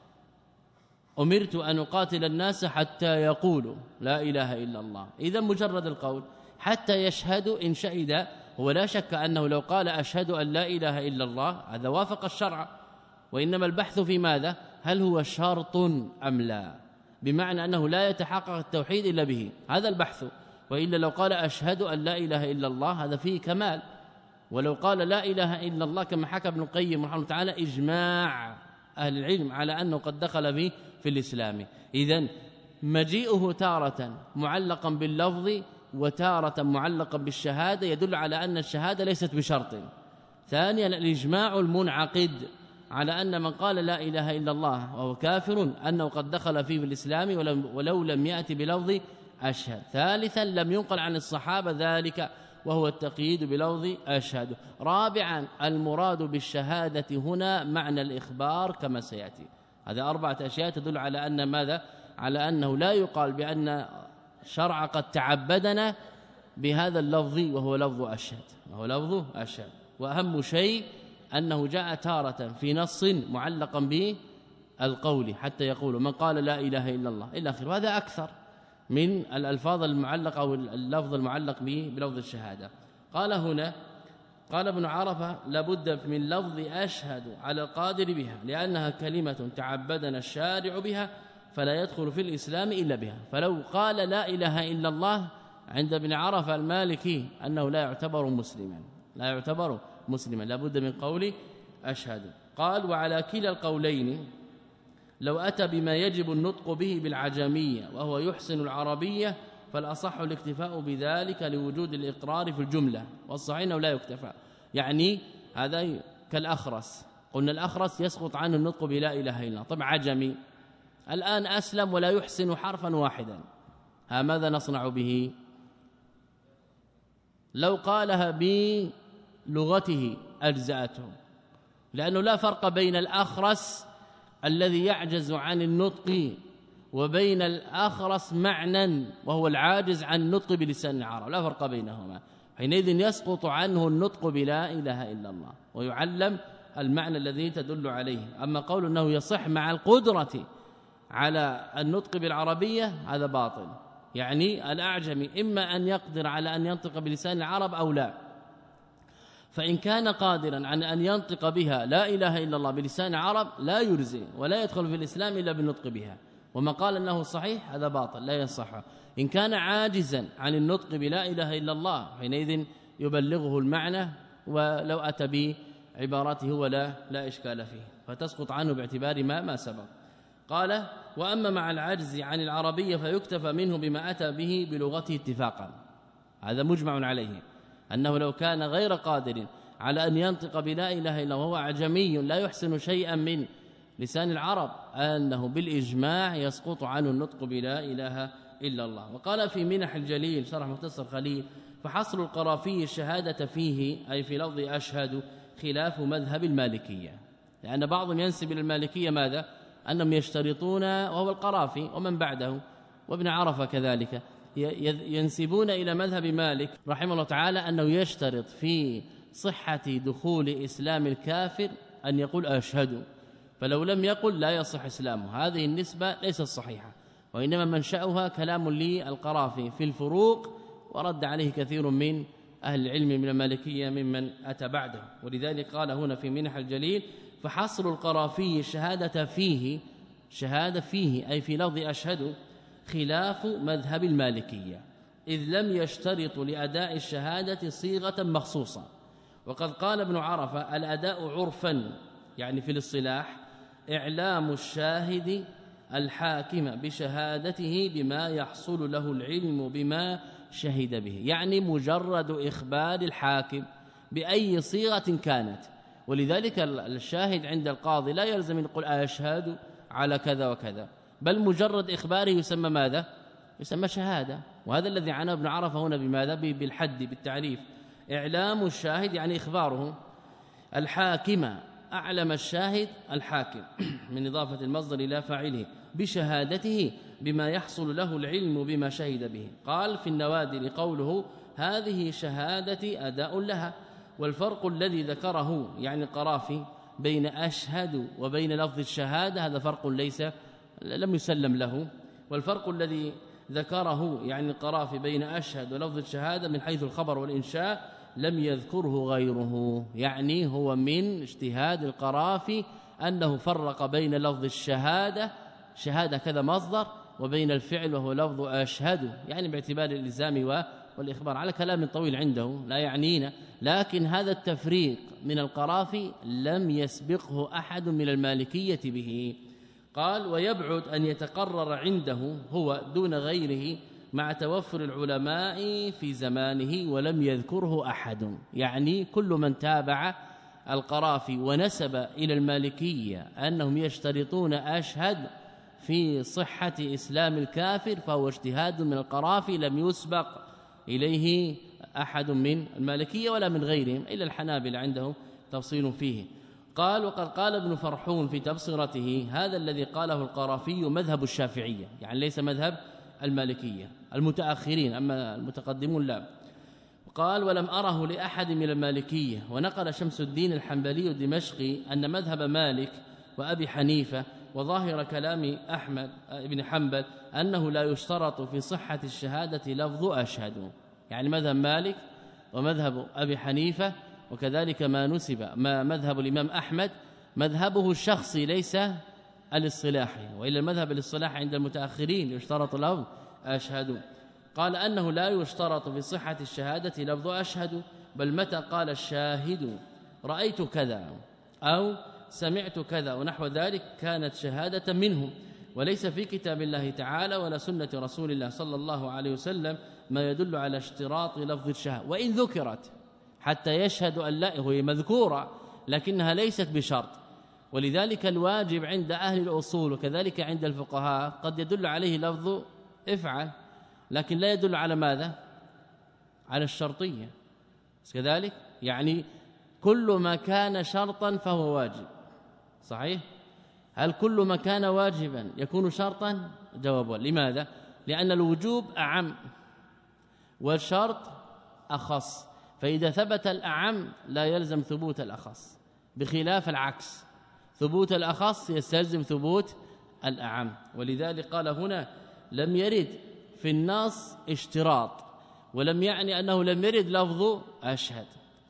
أمرت أن أقاتل الناس حتى يقولوا لا إله إلا الله، إذا مجرد القول حتى يشهدوا إن شهد، هو لا شك أنه لو قال أشهد أن لا إله إلا الله هذا وافق الشرع، وإنما البحث في ماذا؟ هل هو شرط أم لا؟ بمعنى أنه لا يتحقق التوحيد إلا به، هذا البحث. وإلا لو قال أشهد أن لا إله إلا الله هذا فيه كمال، ولو قال لا إله إلا الله كما حكى ابن القيم رحمه الله تعالى إجماع أهل العلم على أنه قد دخل به في الإسلام. إذن مجيئه تارة معلقا باللفظ وتارة معلقا بالشهادة يدل على أن الشهادة ليست بشرط. ثانيا الإجماع المنعقد على أن من قال لا إله إلا الله وهو كافر أنه قد دخل فيه في الإسلام ولو لم يأتي بلفظ أشهد. ثالثا لم ينقل عن الصحابة ذلك وهو التقييد بلفظ أشهد. رابعا المراد بالشهادة هنا معنى الإخبار كما سيأتي. هذا أربعة أشياء تدل على أن ماذا؟ على أنه لا يقال بأن شرع قد تعبدنا بهذا اللفظ وهو لفظ أشهد، وهو لفظ أشهد. وأهم شيء أنه جاء تارة في نص معلقا به القول حتى يقول من قال لا إله إلا الله إلى آخره، هذا أكثر من الألفاظ المعلقة أو اللفظ المعلق به بلفظ الشهادة. قال هنا قال ابن عرفة لابد من لفظ أشهد على القادر بها لأنها كلمة تعبدنا الشارع بها فلا يدخل في الإسلام إلا بها. فلو قال لا إله إلا الله عند ابن عرفة المالكي أنه لا يعتبر مسلما، لا يعتبر مسلما، لابد من قول أشهد. قال وعلى كلا القولين لو أتى بما يجب النطق به بالعجمية وهو يحسن العربية فالأصح الاكتفاء بذلك لوجود الإقرار في الجملة، والصحيح أنه لا يكتفى. يعني هذا كالأخرس، قلنا الأخرس يسقط عنه النطق بلا إله إلا الله، طبعا عجمي الآن أسلم ولا يحسن حرفا واحدا، ها ماذا نصنع به؟ لو قالها بلغته أجزأته، لأنه لا فرق بين الأخرس الذي يعجز عن النطق وبين الأخرس معنى وهو العاجز عن النطق بلسان العرب، لا فرق بينهما، حينئذ يسقط عنه النطق بلا إله إلا الله ويعلم المعنى الذي تدل عليه. أما قول أنه يصح مع القدرة على النطق بالعربية هذا باطل، يعني الأعجمي إما أن يقدر على أن ينطق بلسان العرب أو لا، فإن كان قادرا على أن ينطق بها لا إله إلا الله بلسان العرب لا يرزي ولا يدخل في الإسلام إلا بالنطق بها، وما قال أنه صحيح هذا باطل لا يصح. إن كان عاجزا عن النطق بلا إله إلا الله حينئذ يبلغه المعنى ولو أتى به عبارته ولا لا إشكال فيه، فتسقط عنه باعتبار ما ما سبق. قال وأما مع العجز عن العربية فيكتفى منه بما أتى به بلغته اتفاقا، هذا مجمع عليه أنه لو كان غير قادر على أن ينطق بلا إله إلا وهو عجمي لا يحسن شيئا من لسان العرب أنه بالإجماع يسقط عنه النطق بلا إله إلا الله. وقال في منح الجليل شرح مختصر خليل فحصل القرافي الشهادة فيه أي في لفظ أشهد خلاف مذهب المالكية، لأن بعضهم ينسب إلى المالكية ماذا؟ أنهم يشترطون، وهو القرافي ومن بعده وابن عرفة كذلك ينسبون إلى مذهب مالك رحمه الله تعالى أنه يشترط في صحة دخول إسلام الكافر أن يقول أشهد، فلو لم يقل لا يصح إسلامه. هذه النسبة ليست صحيحة، وإنما منشأها كلام للقرافي في الفروق، ورد عليه كثير من أهل العلم من المالكية ممن أتى بعده. ولذلك قال هنا في منح الجليل فحصل القرافي الشهادة فيه، شهادة فيه أي في لفظ أشهد خلاف مذهب المالكية، إذ لم يشترط لأداء الشهادة صيغة مخصوصة. وقد قال ابن عرفة الأداء عرفا يعني في الاصطلاح إعلام الشاهد الحاكم بشهادته بما يحصل له العلم بما شهد به، يعني مجرد إخبار الحاكم بأي صيغة كانت. ولذلك الشاهد عند القاضي لا يلزم أن يقول أشهد على كذا وكذا، بل مجرد إخباره يسمى ماذا؟ يسمى شهادة. وهذا الذي عناه ابن عرفة هنا بماذا؟ بالحد بالتعريف. إعلام الشاهد يعني إخباره الحاكم، أعلم الشاهد الحاكم من إضافة المصدر إلى فاعله بشهادته بما يحصل له العلم بما شهد به. قال في النوادر قوله هذه شهادة أداء لها. والفرق الذي ذكره يعني القرافي بين أشهد وبين لفظ الشهادة هذا فرق ليس لم يسلم له. والفرق الذي ذكره يعني القرافي بين أشهد ولفظ الشهادة من حيث الخبر والإنشاء لم يذكره غيره، يعني هو من اجتهاد القرافي أنه فرق بين لفظ الشهادة شهادة كذا مصدر وبين الفعل وهو لفظ أشهد، يعني باعتبار الإلزام والإخبار، على كلام طويل عنده لا يعنينا، لكن هذا التفريق من القرافي لم يسبقه أحد من المالكية به. قال ويبعد أن يتقرر عنده هو دون غيره مع توفر العلماء في زمانه ولم يذكره أحد، يعني كل من تابع القرافي ونسب إلى المالكية أنهم يشترطون أشهد في صحة إسلام الكافر فهو اجتهاد من القرافي لم يسبق إليه أحد من المالكية ولا من غيرهم إلا الحنابلة عندهم تفصيل فيه. قال وقد قال ابن فرحون في تبصرته هذا الذي قاله القرافي مذهب الشافعية، يعني ليس مذهب المالكية المتأخرين، أما المتقدمون لا. قال ولم أره لأحد من المالكية. ونقل شمس الدين الحنبلي الدمشقي أن مذهب مالك وأبي حنيفة وظاهر كلام أحمد بن حنبل أنه لا يشترط في صحة الشهادة لفظ أشهد، يعني مذهب مالك ومذهب أبي حنيفة وكذلك ما نسب ما مذهب الإمام أحمد مذهبه الشخصي ليس الاصطلاحي، وإلى المذهب الاصطلاحي عند المتأخرين يشترط لفظ أشهد. قال أنه لا يشترط في صحة الشهادة لفظ أشهد، بل متى قال الشاهد رأيت كذا أو سمعت كذا ونحو ذلك كانت شهادة منه، وليس في كتاب الله تعالى ولا سنة رسول الله صلى الله عليه وسلم ما يدل على اشتراط لفظ الشهادة، وإن ذكرت حتى يشهد أن لا، هي مذكورة لكنها ليست بشرط. ولذلك الواجب عند أهل الأصول وكذلك عند الفقهاء قد يدل عليه لفظ افعل، لكن لا يدل على ماذا؟ على الشرطية كذلك، يعني كل ما كان شرطا فهو واجب. صحيح؟ هل كل ما كان واجبا يكون شرطا؟ جواب لماذا؟ لأن الوجوب أعم والشرط أخص، فإذا ثبت الأعم لا يلزم ثبوت الأخص، بخلاف العكس، ثبوت الأخص يستلزم ثبوت الأعم. ولذلك قال هنا لم يرد في النص اشتراط، ولم يعني أنه لم يرد لفظ أشهد،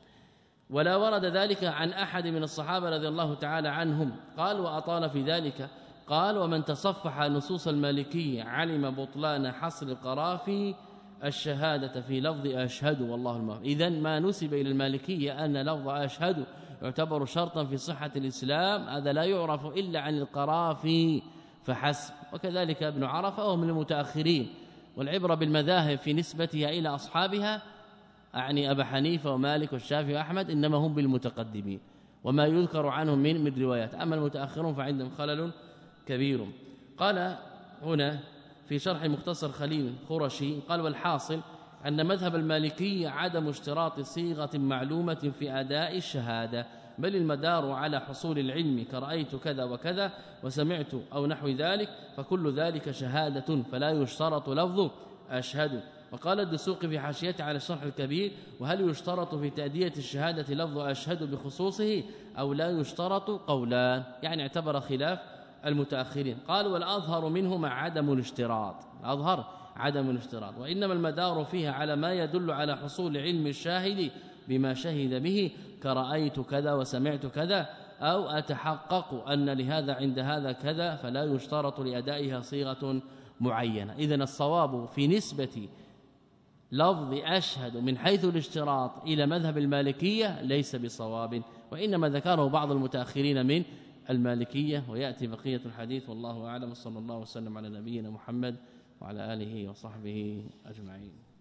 ولا ورد ذلك عن أحد من الصحابة رضي الله تعالى عنهم. قال وأطال في ذلك، قال ومن تصفح نصوص المالكية علم بطلان حصر القرافي الشهادة في لفظ أشهد والله الموفق. إذن ما نسب إلى المالكية أن لفظ أشهد يعتبر شرطا في صحة الإسلام هذا لا يعرف إلا عن القرافي فحسب، وكذلك ابن عرفة وهو من المتأخرين، والعبرة بالمذاهب في نسبتها إلى أصحابها أعني أبا حنيفة ومالك والشافعي وأحمد إنما هم بالمتقدمين وما يذكر عنهم من من روايات، أما المتأخرون فعندهم خلل كبير. قال هنا في شرح مختصر خليل خرشي قال والحاصل أن مذهب المالكي عدم اشتراط صيغة معلومة في أداء الشهادة، بل المدار على حصول العلم كرأيت كذا وكذا وسمعت أو نحو ذلك، فكل ذلك شهادة فلا يشترط لفظ أشهد. وقال الدسوقي في حاشيته على الشرح الكبير وهل يشترط في تأدية الشهادة لفظ أشهد بخصوصه أو لا يشترط؟ قولان، يعني اعتبر خلاف المتأخرين. قال والأظهر منهما عدم الاشتراط، الأظهر عدم الاشتراط، وإنما المدار فيها على ما يدل على حصول علم الشاهد بما شهد به كرأيت كذا وسمعت كذا، أو أتحقق أن لهذا عند هذا كذا، فلا يشترط لأدائها صيغة معينة. إذن الصواب في نسبة لفظ أشهد من حيث الاشتراط إلى مذهب المالكية ليس بصواب، وإنما ذكره بعض المتأخرين من المالكية، ويأتي بقية الحديث والله أعلم. صلى الله وسلم على نبينا محمد وعلى آله وصحبه أجمعين.